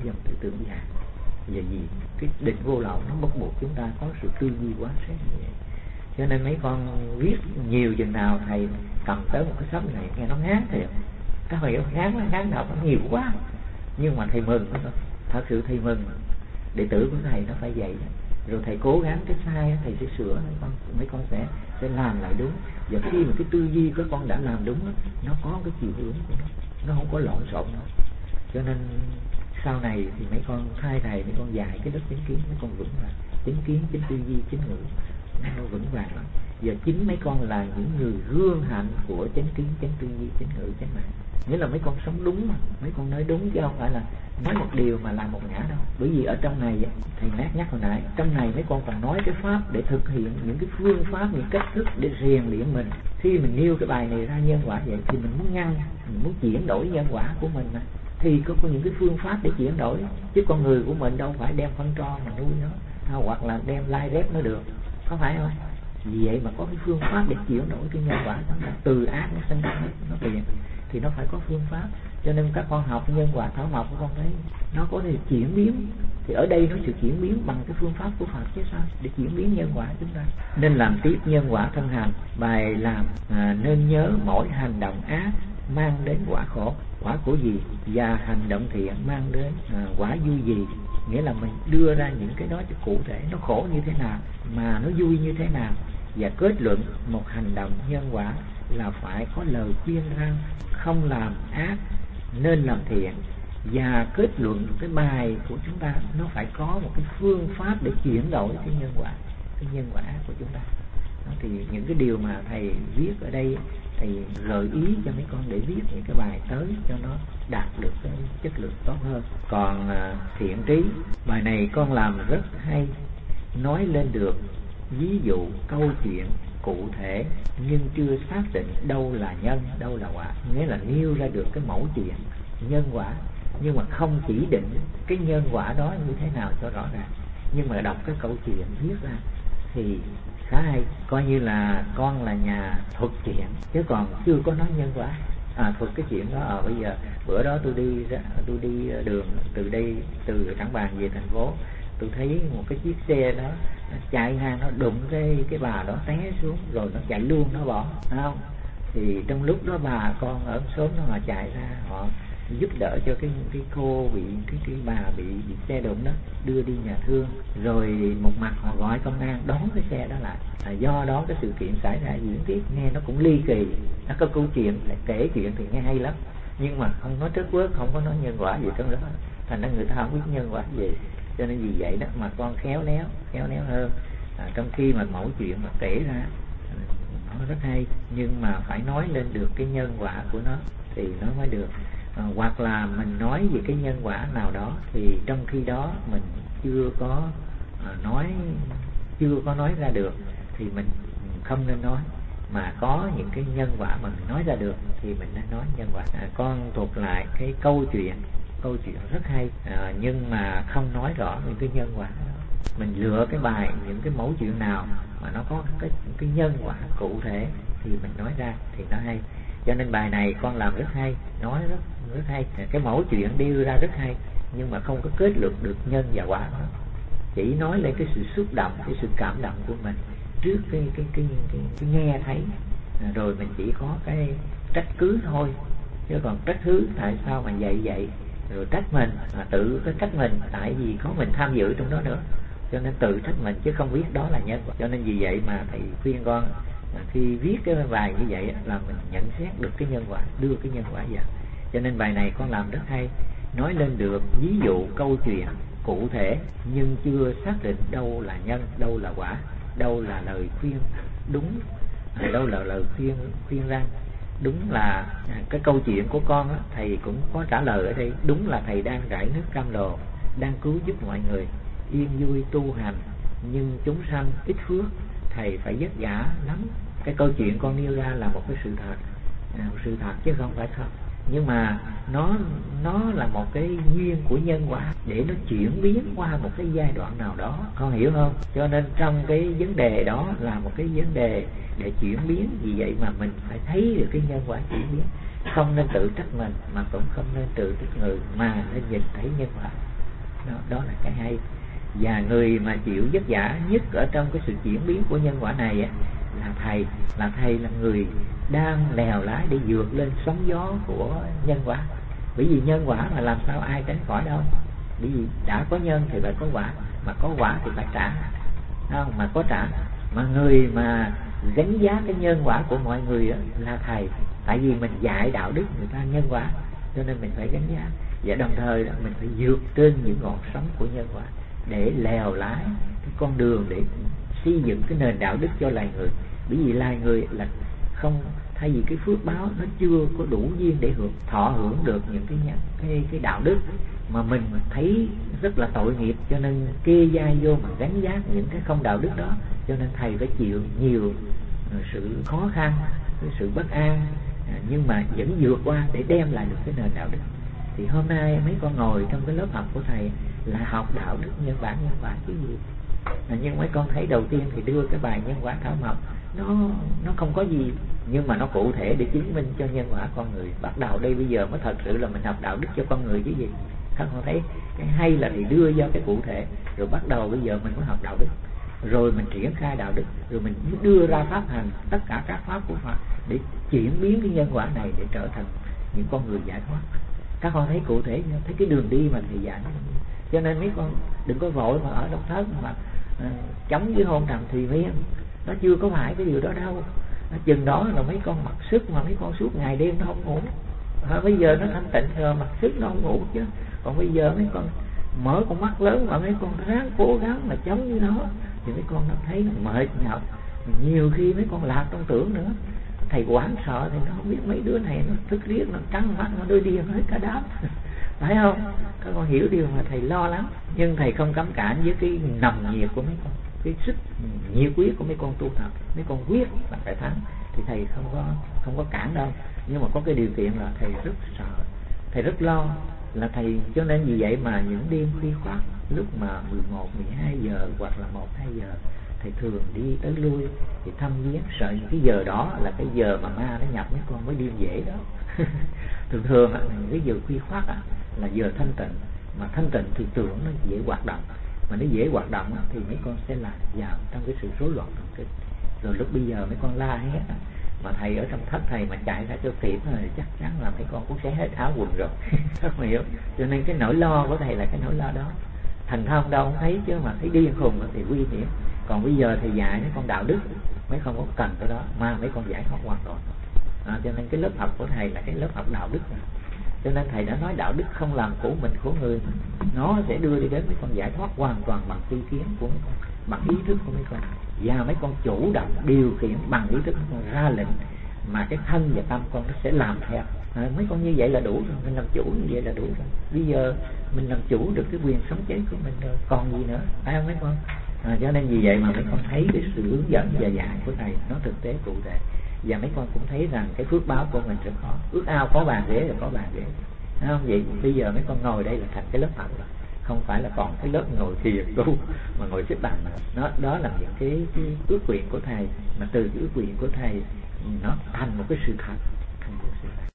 dài. Vì cái định vô lậu nó bắt buộc chúng ta có sự tư duy quán xét như vậy. Cho nên mấy con viết nhiều chừng nào thầy cầm tới một cái sách này nghe nó ngán thiệt, các thầy ngán nào cũng nhiều quá, nhưng mà thầy mừng đó, thật sự thầy mừng. Đệ tử của thầy nó phải vậy, rồi thầy cố gắng cái sai thầy sẽ sửa, mấy con sẽ làm lại đúng. Và khi mà cái tư duy của con đã làm đúng đó, nó có cái chiều hướng của nó không có lộn xộn nữa. Cho nên sau này thì mấy con thay thầy, mấy con dạy cái đất chánh kiến, mấy con vững vàng, chánh kiến, chánh tư duy, chánh ngữ, nó vững vàng lắm. Giờ chính mấy con là những người gương hạnh của chánh kiến, chánh tư duy, chánh ngữ, chánh mạng. Nghĩa là mấy con sống đúng mà, mấy con nói đúng chứ không phải là nói một điều mà làm một ngã đâu. Bởi vì ở trong này thầy nhắc hồi nãy, trong này mấy con còn nói cái pháp để thực hiện những cái phương pháp, những cách thức để rèn luyện mình. Khi mình nêu cái bài này ra nhân quả vậy thì mình muốn mình muốn chuyển đổi nhân quả của mình thì có những cái phương pháp để chuyển đổi, chứ con người của mình đâu phải đem phân tro mà nuôi nó, hoặc là đem lai rép nó được, có phải không? Vì vậy mà có cái phương pháp để chuyển đổi cái nhân quả đó, từ ác nó sinh ra nó tiền thì nó phải có phương pháp. Cho nên các con học nhân quả thảo mộc của con thấy nó có thể chuyển biến, thì ở đây nó sự chuyển biến bằng cái phương pháp của Phật chứ sao, để chuyển biến nhân quả chúng ta. Nên làm tiếp nhân quả thân hành. Bài làm nên nhớ mỗi hành động ác mang đến quả khổ, quả của gì, và hành động thiện mang đến quả vui gì. Nghĩa là mình đưa ra những cái đó cho cụ thể, nó khổ như thế nào mà nó vui như thế nào, và kết luận một hành động nhân quả là phải có lời khuyên rằng không làm ác nên làm thiện, và kết luận cái bài của chúng ta nó phải có một cái phương pháp để chuyển đổi cái nhân quả của chúng ta. Đó, thì những cái điều mà thầy viết ở đây thầy gợi ý cho mấy con để viết những cái bài tới cho nó đạt được cái chất lượng tốt hơn. Còn thiện trí, bài này con làm rất hay, nói lên được ví dụ câu chuyện cụ thể nhưng chưa xác định đâu là nhân, đâu là quả. Nghĩa là nêu ra được cái mẫu chuyện nhân quả, nhưng mà không chỉ định cái nhân quả đó như thế nào cho rõ ràng. Nhưng mà đọc cái câu chuyện viết ra thì khá hay, coi như là con là nhà thuật chuyện chứ còn chưa có nói nhân quả. Thuật cái chuyện đó. Bây giờ bữa đó tôi đi đường từ Trảng Bàng về thành phố, tôi thấy một cái chiếc xe đó chạy ngang, nó đụng cái bà đó té xuống rồi nó chạy luôn, nó bỏ, phải không? Thì trong lúc đó bà con ở xóm nó mà chạy ra, họ giúp đỡ cho cái cô bị cái bà bị xe đụng đó đưa đi nhà thương, rồi một mặt họ gọi công an đón cái xe đó lại. Do đó cái sự kiện xảy ra diễn tiếp nghe nó cũng ly kỳ. Nó có câu chuyện kể chuyện thì nghe hay lắm, nhưng mà không nói trớt quớt, không có nói nhân quả gì trong đó, thành ra người ta không biết nhân quả gì. Cho nên vì vậy đó mà con khéo léo hơn. Trong khi mà mẫu chuyện mà kể ra nó rất hay, nhưng mà phải nói lên được cái nhân quả của nó thì nó mới được. Hoặc là mình nói về cái nhân quả nào đó thì trong khi đó mình chưa có nói ra được thì mình không nên nói. Mà có những cái nhân quả mà mình nói ra được thì mình nên nói nhân quả. Con thuộc lại cái câu chuyện rất hay, nhưng mà không nói rõ những cái nhân quả đó. Mình lựa cái bài, những cái mẫu chuyện nào mà nó có cái nhân quả cụ thể thì mình nói ra thì nó hay. Cho nên bài này con làm rất hay, nói rất hay. Cái mẫu chuyện đưa ra rất hay, nhưng mà không có kết luận được nhân và quả đó. Chỉ nói lên cái sự xúc động, cái sự cảm động của mình trước cái nghe thấy, rồi mình chỉ có cái trách cứ thôi, chứ còn trách cứ tại sao mà vậy rồi trách mình, tự cái trách mình tại vì có mình tham dự trong đó nữa, cho nên tự trách mình chứ không biết đó là nhân quả. Cho nên vì vậy mà thầy khuyên con khi viết cái bài như vậy là mình nhận xét được cái nhân quả, đưa cái nhân quả vào. Cho nên bài này con làm rất hay, nói lên được ví dụ câu chuyện cụ thể nhưng chưa xác định đâu là nhân, đâu là quả, đâu là lời khuyên đúng, đâu là lời khuyên răng. Đúng là cái câu chuyện của con á, thầy cũng có trả lời ở đây. Đúng là thầy đang rải nước cam lồ, đang cứu giúp mọi người yên vui tu hành, nhưng chúng sanh ít phước, thầy phải vất vả lắm. Cái câu chuyện con nêu ra là một cái sự thật chứ không phải thật, nhưng mà nó là một cái duyên của nhân quả để nó chuyển biến qua một cái giai đoạn nào đó, con hiểu không? Cho nên trong cái vấn đề đó là một cái vấn đề để chuyển biến. Vì vậy mà mình phải thấy được cái nhân quả chuyển biến, không nên tự trách mình mà cũng không nên tự trách người, mà nên nhìn thấy nhân quả. Đó là cái hay. Và người mà chịu vất vả nhất ở trong cái sự chuyển biến của nhân quả này là thầy là người đang lèo lái để vượt lên sóng gió của nhân quả. Bởi vì nhân quả mà làm sao ai tránh khỏi đâu. Bởi vì đã có nhân thì phải có quả, mà có quả thì phải trả, không? Mà có trả. Mà người mà đánh giá cái nhân quả của mọi người đó là thầy. Tại vì mình dạy đạo đức người ta nhân quả, cho nên mình phải đánh giá. Và đồng thời mình phải vượt trên những ngọn sóng của nhân quả để lèo lái cái con đường để xây dựng cái nền đạo đức cho loài người. Bởi vì loài người là không, thay vì cái phước báo nó chưa có đủ duyên để thọ hưởng được những cái đạo đức mà mình thấy rất là tội nghiệp, cho nên kê vai vô mà gánh vác những cái không đạo đức đó. Cho nên thầy phải chịu nhiều sự khó khăn, cái sự bất an, nhưng mà vẫn vượt qua để đem lại được cái nền đạo đức. Thì hôm nay mấy con ngồi trong cái lớp học của thầy là học đạo đức nhân bản nhân quả chứ gì. Nhưng mấy con thấy đầu tiên thì đưa cái bài nhân quả thảo mộc, nó không có gì, nhưng mà nó cụ thể để chứng minh cho nhân quả con người. Bắt đầu đây bây giờ mới thật sự là mình học đạo đức cho con người chứ gì. Các con thấy cái hay là thì đưa ra cái cụ thể, rồi bắt đầu bây giờ mình mới học đạo đức, rồi mình triển khai đạo đức, rồi mình đưa ra pháp hành, tất cả các pháp của Phật để chuyển biến cái nhân quả này để trở thành những con người giải thoát. Các con thấy cụ thể, thấy cái đường đi mà thầy dạy. Cho nên mấy con đừng có vội mà ở độc thất mà chống với hôn trầm thùy miên, nó chưa có phải cái điều đó đâu. Chừng đó là mấy con mặc sức mà mấy con suốt ngày đêm nó không ngủ. Bây giờ nó thanh tịnh rồi mặc sức nó không ngủ chứ. Còn bây giờ mấy con mở con mắt lớn mà mấy con ráng cố gắng mà chống với nó thì mấy con nó thấy nó mệt nhọc. Nhiều khi mấy con lạc trong tưởng nữa. Thầy hoảng sợ thì nó không biết mấy đứa này nó thức riết, nó trắng mắt, nó đôi điên hết cả đám. Phải không? Các con hiểu điều mà thầy lo lắm. Nhưng thầy không cấm cản với cái nồng nhiệt của mấy con. cái sức nhiệt quyết của mấy con tu thật, mấy con quyết là phải thắng, thì thầy không có cản đâu. Nhưng mà có cái điều kiện là thầy rất sợ, thầy rất lo, là thầy cho nên vì vậy mà những đêm khuya khoắt lúc mà 11, 12 giờ hoặc là 1, 2 giờ thầy thường đi tới lui thì thăm viếng, sợ những cái giờ đó là cái giờ mà ma nó nhập mấy con mới điên dễ đó. thường những cái giờ khuya khoắt là giờ thanh tịnh, mà thanh tịnh thì tưởng nó dễ hoạt động, mà nó dễ hoạt động thì mấy con sẽ là vào trong cái sự rối loạn thần kinh. Rồi lúc bây giờ mấy con la hét mà thầy ở trong thất thầy mà chạy ra cho kịp thì chắc chắn là mấy con cũng sẽ hết áo quần rồi. Không hiểu. Cho nên cái nỗi lo của thầy là cái nỗi lo đó. Thành thông đâu không thấy, chứ mà thấy điên khùng thì nguy hiểm. Còn bây giờ thầy dạy mấy con đạo đức, mấy con có cần cái đó mà mấy con giải thoát hoàn toàn. Cho nên cái lớp học của thầy là cái lớp học đạo đức này. Cho nên thầy đã nói đạo đức không làm khổ mình khổ người, nó sẽ đưa đi đến mấy con giải thoát hoàn toàn bằng tư kiến của mấy con, bằng ý thức của mấy con, và mấy con chủ động điều khiển bằng ý thức, mấy con ra lệnh mà cái thân và tâm con nó sẽ làm theo. Mấy con như vậy là đủ rồi, mình làm chủ như vậy là đủ rồi. Bây giờ mình làm chủ được cái quyền sống chết của mình rồi, còn gì nữa, phải không mấy con? Cho nên vì vậy mà mấy con thấy cái sự hướng dẫn và dạy của thầy nó thực tế cụ thể, và mấy con cũng thấy rằng cái phước báo của mình rất khó. Ước ao có bàn ghế là có bàn ghế, thấy không? Vậy bây giờ mấy con ngồi đây là thành cái lớp học rồi, không phải là còn cái lớp ngồi thiền tu mà ngồi xếp bằng nữa. Đó là những cái ước nguyện của thầy, mà từ cái ước nguyện của thầy nó thành một cái sự thật.